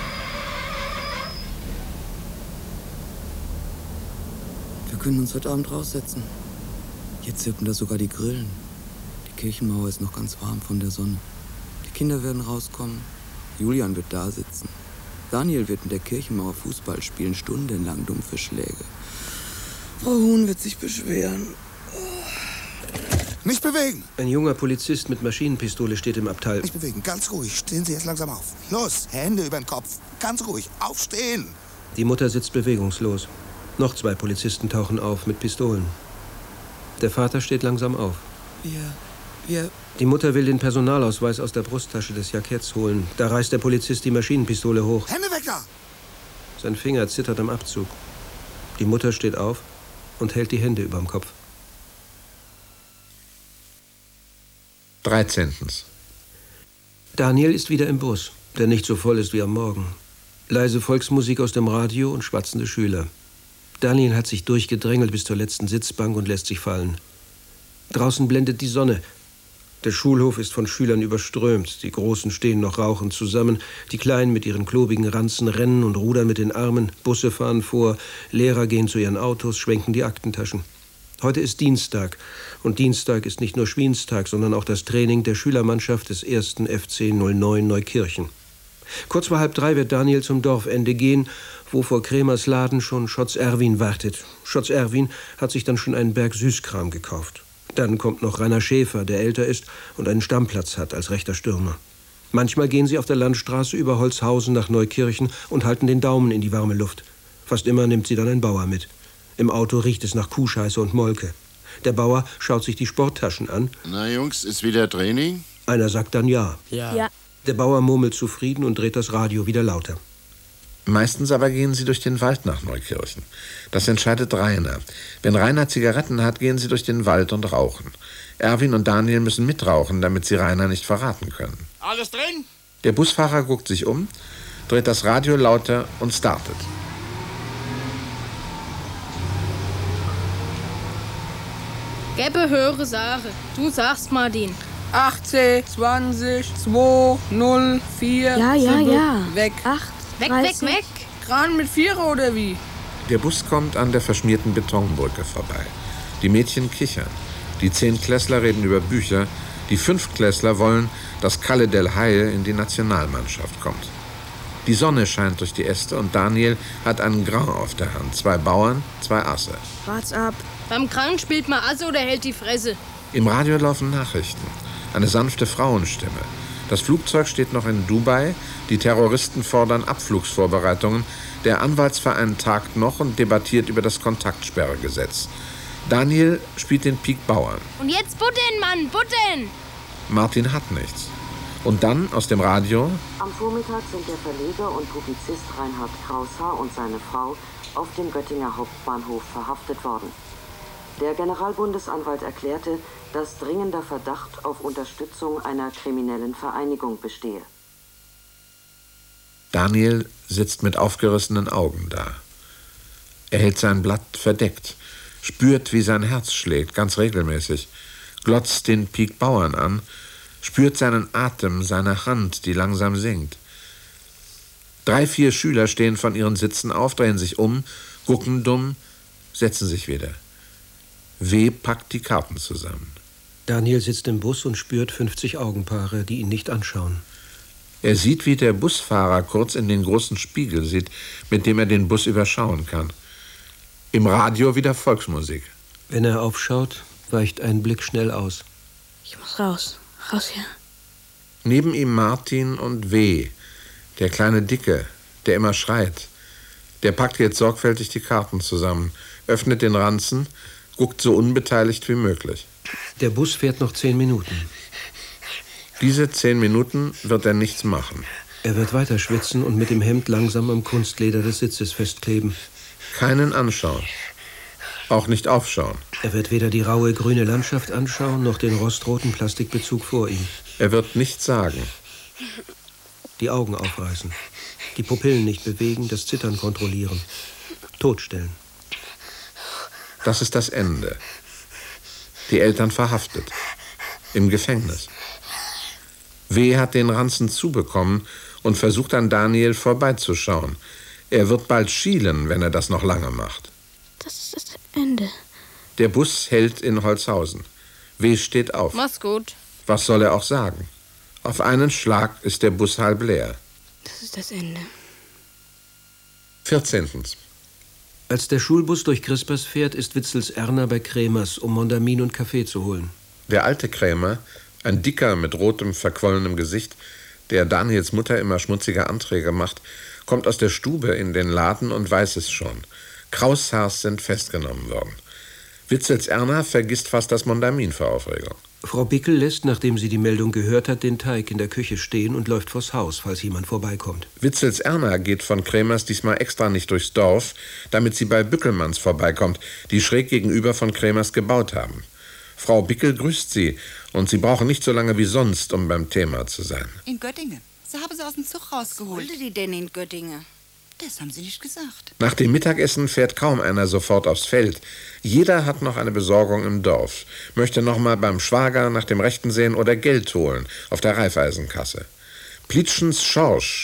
R: Wir können uns heute Abend raussetzen. Jetzt zirpen da sogar die Grillen. Die Kirchenmauer ist noch ganz warm von der Sonne. Die Kinder werden rauskommen. Julian wird da sitzen. Daniel wird in der Kirchenmauer Fußball spielen, stundenlang dumpfe Schläge. Frau Huhn wird sich beschweren.
S: Nicht bewegen!
G: Ein junger Polizist mit Maschinenpistole steht im Abteil.
S: Nicht bewegen, ganz ruhig. Stehen Sie jetzt langsam auf. Los, Hände über den Kopf. Ganz ruhig, aufstehen!
G: Die Mutter sitzt bewegungslos. Noch zwei Polizisten tauchen auf mit Pistolen. Der Vater steht langsam auf.
R: Wir, wir...
G: Die Mutter will den Personalausweis aus der Brusttasche des Jacketts holen. Da reißt der Polizist die Maschinenpistole hoch.
S: Hände weg da!
G: Sein Finger zittert am Abzug. Die Mutter steht auf und hält die Hände überm Kopf.
F: Dreizehntens.
G: Daniel ist wieder im Bus, der nicht so voll ist wie am Morgen. Leise Volksmusik aus dem Radio und schwatzende Schüler. Daniel hat sich durchgedrängelt bis zur letzten Sitzbank und lässt sich fallen. Draußen blendet die Sonne. Der Schulhof ist von Schülern überströmt. Die Großen stehen noch rauchend zusammen. Die Kleinen mit ihren klobigen Ranzen rennen und rudern mit den Armen. Busse fahren vor. Lehrer gehen zu ihren Autos, schwenken die Aktentaschen. Heute ist Dienstag. Und Dienstag ist nicht nur Schwienstag, sondern auch das Training der Schülermannschaft des ersten F C null neun Neukirchen. Kurz vor halb drei wird Daniel zum Dorfende gehen, wo vor Kremers Laden schon Schotz Erwin wartet. Schotz Erwin hat sich dann schon einen Berg Süßkram gekauft. Dann kommt noch Rainer Schäfer, der älter ist und einen Stammplatz hat als rechter Stürmer. Manchmal gehen sie auf der Landstraße über Holzhausen nach Neukirchen und halten den Daumen in die warme Luft. Fast immer nimmt sie dann ein Bauer mit. Im Auto riecht es nach Kuhscheiße und Molke. Der Bauer schaut sich die Sporttaschen an.
T: Na Jungs, ist wieder Training?
G: Einer sagt dann ja.
I: Ja. ja.
G: Der Bauer murmelt zufrieden und dreht das Radio wieder lauter.
F: Meistens aber gehen sie durch den Wald nach Neukirchen. Das entscheidet Rainer. Wenn Rainer Zigaretten hat, gehen sie durch den Wald und rauchen. Erwin und Daniel müssen mitrauchen, damit sie Rainer nicht verraten können.
H: Alles drin?
F: Der Busfahrer guckt sich um, dreht das Radio lauter und startet.
J: Gäbe höhere Sache. Du sagst, Martin.
U: achtzehn, zwanzig, zwei, null, vier.
I: Ja, ja,
U: sieben,
I: ja.
U: Weg.
I: acht,
J: Weg,
I: dreißig.
J: weg, weg.
U: Kran mit Vierer oder wie?
F: Der Bus kommt an der verschmierten Betonbrücke vorbei. Die Mädchen kichern. Die Zehnklässler reden über Bücher. Die Fünftklässler wollen, dass Kalle Del Haie in die Nationalmannschaft kommt. Die Sonne scheint durch die Äste und Daniel hat einen Grand auf der Hand. Zwei Bauern, zwei Asse.
I: Wart's ab.
J: Beim Kranken spielt man Asse oder hält die Fresse.
F: Im Radio laufen Nachrichten. Eine sanfte Frauenstimme. Das Flugzeug steht noch in Dubai. Die Terroristen fordern Abflugsvorbereitungen. Der Anwaltsverein tagt noch und debattiert über das Kontaktsperregesetz. Daniel spielt den Pik Bauern.
J: Und jetzt Butten, Mann, Butten!
F: Martin hat nichts. Und dann aus dem Radio:
E: Am Vormittag sind der Verleger und Publizist Reinhard Kraushaar und seine Frau auf dem Göttinger Hauptbahnhof verhaftet worden. Der Generalbundesanwalt erklärte, dass dringender Verdacht auf Unterstützung einer kriminellen Vereinigung bestehe.
F: Daniel sitzt mit aufgerissenen Augen da. Er hält sein Blatt verdeckt, spürt, wie sein Herz schlägt, ganz regelmäßig, glotzt den Pik Bauern an, spürt seinen Atem, seine Hand, die langsam sinkt. Drei, vier Schüler stehen von ihren Sitzen auf, drehen sich um, gucken dumm, setzen sich wieder. W. packt die Karten zusammen.
G: Daniel sitzt im Bus und spürt fünfzig Augenpaare, die ihn nicht anschauen.
F: Er sieht, wie der Busfahrer kurz in den großen Spiegel sieht, mit dem er den Bus überschauen kann. Im Radio wieder Volksmusik.
G: Wenn er aufschaut, weicht ein Blick schnell aus.
I: Ich muss raus. Raus hier.
F: Neben ihm Martin und W., der kleine Dicke, der immer schreit. Der packt jetzt sorgfältig die Karten zusammen, öffnet den Ranzen, guckt so unbeteiligt wie möglich.
G: Der Bus fährt noch zehn Minuten.
F: Diese zehn Minuten wird er nichts machen.
G: Er wird weiter schwitzen und mit dem Hemd langsam am Kunstleder des Sitzes festkleben.
F: Keinen anschauen. Auch nicht aufschauen.
G: Er wird weder die raue grüne Landschaft anschauen, noch den rostroten Plastikbezug vor ihm.
F: Er wird nichts sagen.
G: Die Augen aufreißen. Die Pupillen nicht bewegen, das Zittern kontrollieren. Totstellen.
F: Das ist das Ende. Die Eltern verhaftet. Im Gefängnis. W. hat den Ranzen zubekommen und versucht an Daniel vorbeizuschauen. Er wird bald schielen, wenn er das noch lange macht.
I: Das ist das Ende.
F: Der Bus hält in Holzhausen. W. steht auf.
J: Mach's gut.
F: Was soll er auch sagen? Auf einen Schlag ist der Bus halb leer.
I: Das ist das Ende.
F: vierzehntens.
G: Als der Schulbus durch Crispers fährt, ist Witzels Erna bei Kremers, um Mondamin und Kaffee zu holen.
F: Der alte Krämer, ein Dicker mit rotem, verquollenem Gesicht, der Daniels Mutter immer schmutzige Anträge macht, kommt aus der Stube in den Laden und weiß es schon. Kraushaars sind festgenommen worden. Witzels Erna vergisst fast das Mondamin vor Aufregung.
G: Frau Bickel lässt, nachdem sie die Meldung gehört hat, den Teig in der Küche stehen und läuft vors Haus, falls jemand vorbeikommt.
F: Witzels Erna geht von Kremers diesmal extra nicht durchs Dorf, damit sie bei Bückelmanns vorbeikommt, die schräg gegenüber von Kremers gebaut haben. Frau Bickel grüßt sie und sie brauchen nicht so lange wie sonst, um beim Thema zu sein.
V: In Göttingen. Sie haben sie aus dem Zug rausgeholt.
W: Was wollte die denn in Göttingen?
V: Das haben sie nicht gesagt.
F: Nach dem Mittagessen fährt kaum einer sofort aufs Feld. Jeder hat noch eine Besorgung im Dorf, möchte noch mal beim Schwager nach dem Rechten sehen oder Geld holen auf der Reifeisenkasse. Plitschens Schorsch,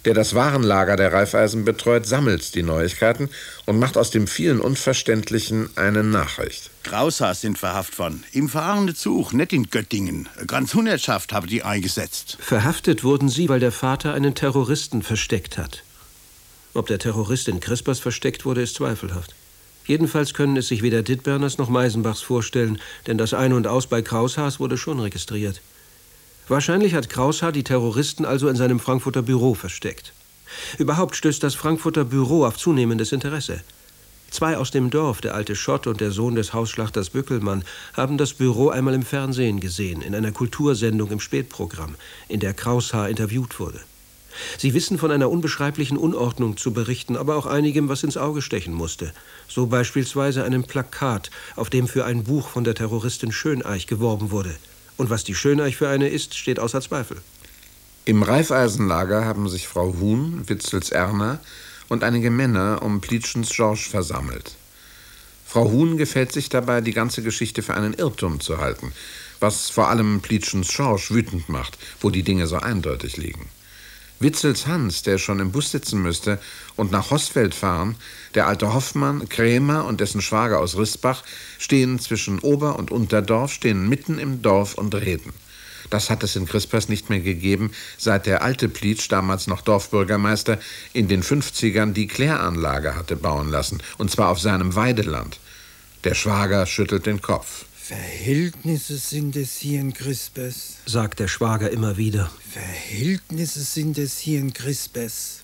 F: der das Warenlager der Raiffeisen betreut, sammelt die Neuigkeiten und macht aus dem vielen Unverständlichen eine Nachricht.
T: Kraushaar sind verhaftet worden. Im fahrenden Zug, nicht in Göttingen. Eine ganze Hundertschaft habe die eingesetzt.
G: Verhaftet wurden sie, weil der Vater einen Terroristen versteckt hat. Ob der Terrorist in Crispers versteckt wurde, ist zweifelhaft. Jedenfalls können es sich weder Dittberners noch Meisenbachs vorstellen, denn das Ein und Aus bei Kraushaars wurde schon registriert. Wahrscheinlich hat Kraushaar die Terroristen also in seinem Frankfurter Büro versteckt. Überhaupt stößt das Frankfurter Büro auf zunehmendes Interesse. Zwei aus dem Dorf, der alte Schott und der Sohn des Hausschlachters Bückelmann, haben das Büro einmal im Fernsehen gesehen, in einer Kultursendung im Spätprogramm, in der Kraushaar interviewt wurde. Sie wissen von einer unbeschreiblichen Unordnung zu berichten, aber auch einigem, was ins Auge stechen musste. So beispielsweise einem Plakat, auf dem für ein Buch von der Terroristin Schöneich geworben wurde. Und was die Schöneich für eine ist, steht außer Zweifel.
F: Im Raiffeisenlager haben sich Frau Huhn, Witzels Erna und einige Männer um Plitschens Georges versammelt. Frau Huhn gefällt sich dabei, die ganze Geschichte für einen Irrtum zu halten, was vor allem Plitschens Georges wütend macht, wo die Dinge so eindeutig liegen. Witzels Hans, der schon im Bus sitzen müsste und nach Hosfeld fahren, der alte Hoffmann, Krämer und dessen Schwager aus Rißbach stehen zwischen Ober- und Unterdorf, stehen mitten im Dorf und reden. Das hat es in Crispers nicht mehr gegeben, seit der alte Plitsch, damals noch Dorfbürgermeister, in den fünfzigern die Kläranlage hatte bauen lassen, und zwar auf seinem Weideland. Der Schwager schüttelt den Kopf.
A: Verhältnisse sind es hier in Crispes,
G: sagt der Schwager immer wieder.
A: Verhältnisse sind es hier in Crispes.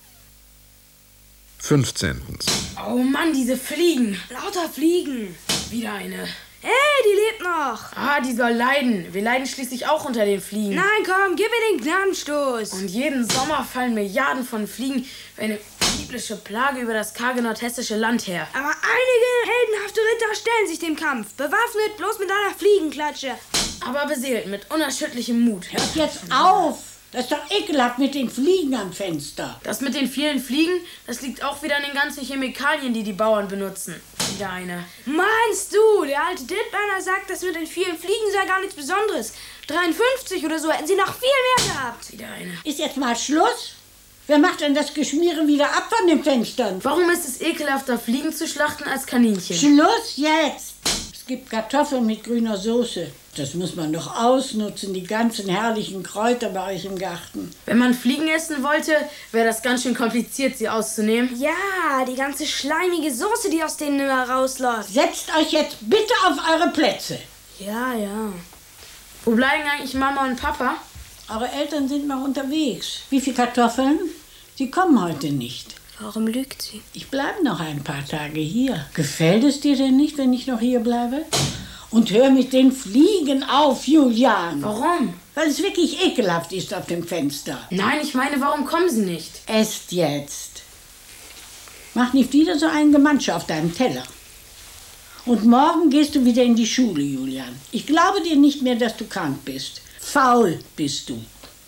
F: fünfzehntens.
I: Oh Mann, diese Fliegen. Lauter Fliegen. Wieder eine. Hey, die lebt noch. Ah, die soll leiden. Wir leiden schließlich auch unter den Fliegen. Nein, komm, gib mir den Gnadenstoß. Und jeden Sommer fallen Milliarden von Fliegen wie eine biblische Plage über das karge nordhessische Land her.
B: Aber einige heldenhafte Ritter stellen sich dem Kampf. Bewaffnet, bloß mit einer Fliegenklatsche.
I: Aber beseelt, mit unerschütterlichem Mut.
L: Hört jetzt auf! Das ist doch ekelhaft mit den Fliegen am Fenster.
I: Das mit den vielen Fliegen, das liegt auch wieder an den ganzen Chemikalien, die die Bauern benutzen. Wieder eine.
B: Meinst du, der alte Dittberner sagt, das mit den vielen Fliegen sei gar nichts Besonderes. dreiundfünfzig oder so hätten sie noch viel mehr gehabt.
I: Wieder eine.
L: Ist jetzt mal Schluss? Wer macht denn das Geschmiere wieder ab von den Fenstern?
I: Warum ist es ekelhafter, Fliegen zu schlachten als Kaninchen?
L: Schluss jetzt! Es gibt Kartoffeln mit grüner Soße. Das muss man doch ausnutzen, die ganzen herrlichen Kräuter bei euch im Garten.
I: Wenn man Fliegen essen wollte, wäre das ganz schön kompliziert, sie auszunehmen.
B: Ja, die ganze schleimige Soße, die aus denen immer rausläuft.
L: Setzt euch jetzt bitte auf eure Plätze.
I: Ja, ja. Wo bleiben eigentlich Mama und Papa?
L: Eure Eltern sind noch unterwegs. Wie viele Kartoffeln? Sie kommen heute nicht.
B: Warum lügt sie?
L: Ich bleibe noch ein paar Tage hier. Gefällt es dir denn nicht, wenn ich noch hier bleibe? Und hör mit den Fliegen auf, Julian.
I: Warum?
L: Weil es wirklich ekelhaft ist auf dem Fenster.
I: Nein, ich meine, warum kommen sie nicht?
L: Esst jetzt. Mach nicht wieder so ein Gemansche auf deinem Teller. Und morgen gehst du wieder in die Schule, Julian. Ich glaube dir nicht mehr, dass du krank bist. Faul bist du.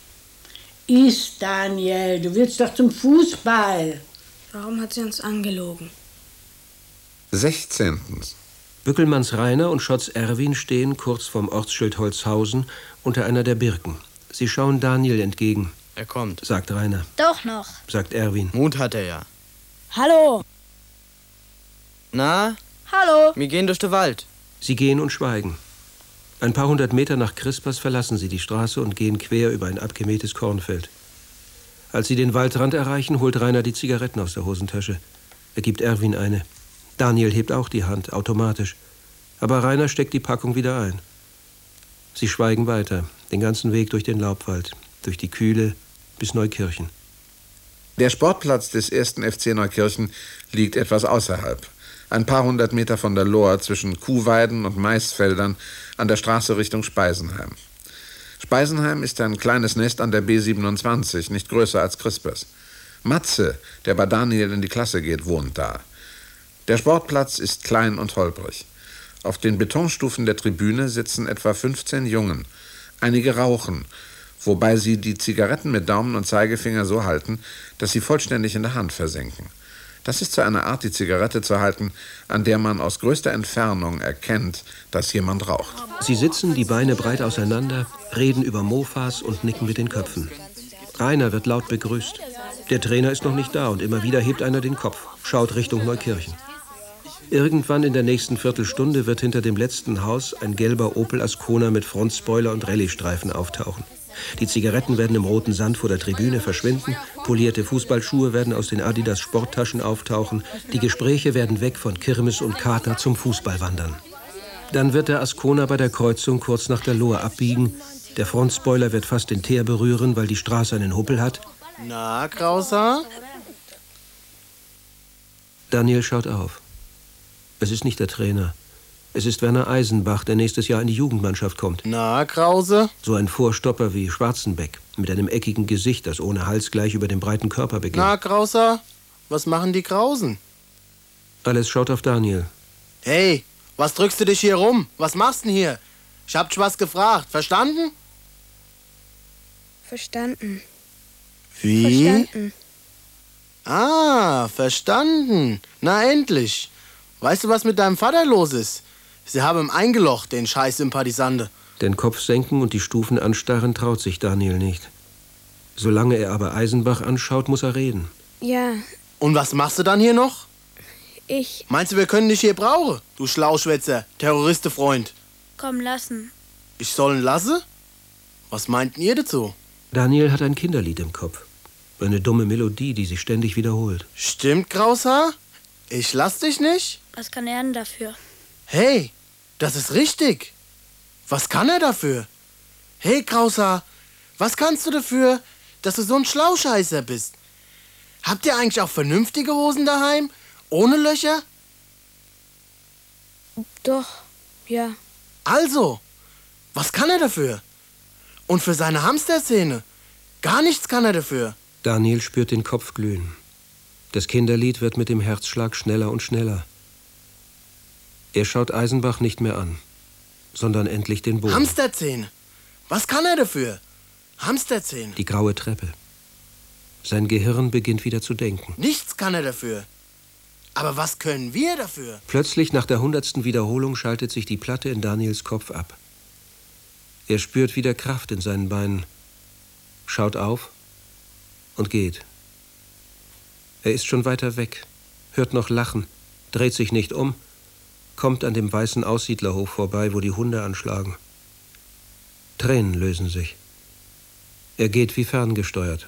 L: Iss, Daniel, du willst doch zum Fußball.
B: Warum hat sie uns angelogen?
F: sechzehntens.
G: Bückelmanns Rainer und Schotts Erwin stehen kurz vorm Ortsschild Holzhausen unter einer der Birken. Sie schauen Daniel entgegen.
Q: Er kommt,
G: sagt Rainer.
B: Doch noch,
G: sagt Erwin.
Q: Mut hat er ja.
B: Hallo.
Q: Na?
B: Hallo.
Q: Wir gehen durch den Wald.
G: Sie gehen und schweigen. Ein paar hundert Meter nach Crispers verlassen sie die Straße und gehen quer über ein abgemähtes Kornfeld. Als sie den Waldrand erreichen, holt Rainer die Zigaretten aus der Hosentasche. Er gibt Erwin eine. Daniel hebt auch die Hand, automatisch. Aber Rainer steckt die Packung wieder ein. Sie schweigen weiter, den ganzen Weg durch den Laubwald, durch die Kühle bis Neukirchen.
F: Der Sportplatz des ersten F C Neukirchen liegt etwas außerhalb. Ein paar hundert Meter von der Lohr zwischen Kuhweiden und Maisfeldern an der Straße Richtung Speisenheim. Speisenheim ist ein kleines Nest an der B siebenundzwanzig, nicht größer als Crispers. Matze, der bei Daniel in die Klasse geht, wohnt da. Der Sportplatz ist klein und holprig. Auf den Betonstufen der Tribüne sitzen etwa fünfzehn Jungen. Einige rauchen, wobei sie die Zigaretten mit Daumen und Zeigefinger so halten, dass sie vollständig in der Hand versenken. Das ist so eine Art, die Zigarette zu halten, an der man aus größter Entfernung erkennt, dass jemand raucht.
G: Sie sitzen, die Beine breit auseinander, reden über Mofas und nicken mit den Köpfen. Rainer wird laut begrüßt. Der Trainer ist noch nicht da und immer wieder hebt einer den Kopf, schaut Richtung Neukirchen. Irgendwann in der nächsten Viertelstunde wird hinter dem letzten Haus ein gelber Opel Ascona mit Frontspoiler und Rallye-Streifen auftauchen. Die Zigaretten werden im roten Sand vor der Tribüne verschwinden, polierte Fußballschuhe werden aus den Adidas Sporttaschen auftauchen, die Gespräche werden weg von Kirmes und Kater zum Fußball wandern. Dann wird der Ascona bei der Kreuzung kurz nach der Lohe abbiegen, der Frontspoiler wird fast den Teer berühren, weil die Straße einen Huppel hat.
D: Na, Krauser?
G: Daniel schaut auf. Es ist nicht der Trainer. Es ist Werner Eisenbach, der nächstes Jahr in die Jugendmannschaft kommt.
D: Na, Krause?
G: So ein Vorstopper wie Schwarzenbeck, mit einem eckigen Gesicht, das ohne Hals gleich über dem breiten Körper beginnt.
D: Na, Krauser? Was machen die Krausen?
G: Alles schaut auf Daniel.
D: Hey, was drückst du dich hier rum? Was machst du denn hier? Ich hab dich was gefragt. Verstanden?
B: Verstanden.
D: Wie?
B: Verstanden.
D: Ah, verstanden. Na, endlich. Weißt du, was mit deinem Vater los ist? Sie haben ihn eingelocht, den scheiß Sympathisante.
G: Den Kopf senken und die Stufen anstarren traut sich Daniel nicht. Solange er aber Eisenbach anschaut, muss er reden.
B: Ja,
D: Und was machst du dann hier noch?
B: ich...
D: Meinst du, wir können dich hier brauchen, du Schlauschwätzer, Terroristefreund?
B: Komm, lassen.
D: Ich sollen lasse? Was meinten ihr dazu?
G: Daniel hat ein Kinderlied im Kopf. Eine dumme Melodie, die sich ständig wiederholt.
D: Stimmt, Kraushaar? Ich lass dich nicht?
B: Was kann er denn dafür?
D: Hey, das ist richtig. Was kann er dafür? Hey, Kraushaar, was kannst du dafür, dass du so ein Schlauscheißer bist? Habt ihr eigentlich auch vernünftige Hosen daheim? Ohne Löcher?
B: Doch, ja.
D: Also, was kann er dafür? Und für seine Hamsterszene? Gar nichts kann er dafür.
G: Daniel spürt den Kopf glühen. Das Kinderlied wird mit dem Herzschlag schneller und schneller. Er schaut Eisenbach nicht mehr an, sondern endlich den Boden.
D: Hamsterzähne. Was kann er dafür? Hamsterzähne.
G: Die graue Treppe. Sein Gehirn beginnt wieder zu denken.
D: Nichts kann er dafür. Aber was können wir dafür?
G: Plötzlich, nach der hundertsten Wiederholung, schaltet sich die Platte in Daniels Kopf ab. Er spürt wieder Kraft in seinen Beinen, schaut auf und geht. Er ist schon weiter weg, hört noch Lachen, dreht sich nicht um, kommt an dem weißen Aussiedlerhof vorbei, wo die Hunde anschlagen. Tränen lösen sich. Er geht wie ferngesteuert.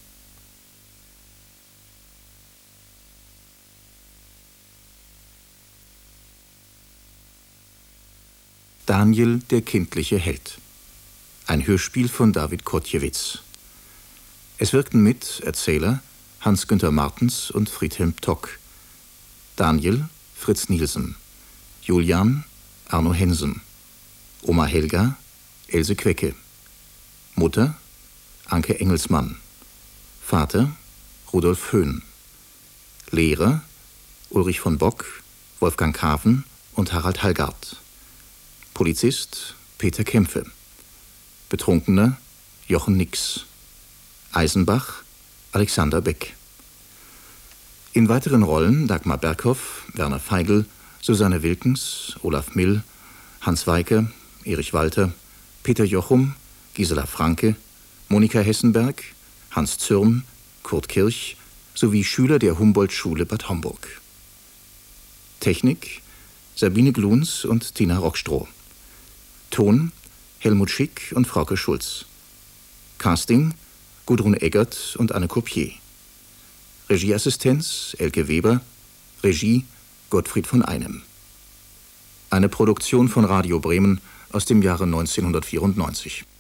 K: Daniel, der kindliche Held. Ein Hörspiel von David Kotjewitz. Es wirkten mit Erzähler Hans-Günther Martens und Friedhelm Tock. Daniel, Fritz Nielsen. Julian, Arno Hensen. Oma Helga, Else Quecke. Mutter, Anke Engelsmann. Vater, Rudolf Höhn. Lehrer, Ulrich von Bock, Wolfgang Kaven und Harald Hallgard. Polizist, Peter Kämpfe. Betrunkener, Jochen Nix. Eisenbach, Alexander Beck. In weiteren Rollen Dagmar Berghoff, Werner Feigl, Susanne Wilkens, Olaf Mill, Hans Weicker, Erich Walter, Peter Jochum, Gisela Franke, Monika Hessenberg, Hans Zürn, Kurt Kirch sowie Schüler der Humboldt-Schule Bad Homburg. Technik Sabine Gluns und Tina Rockstroh. Ton Helmut Schick und Frauke Schulz. Casting Gudrun Eggert und Anne Copier. Regieassistenz Elke Weber. Regie Gottfried von Einem. Eine Produktion von Radio Bremen aus dem Jahre neunzehnhundertvierundneunzig.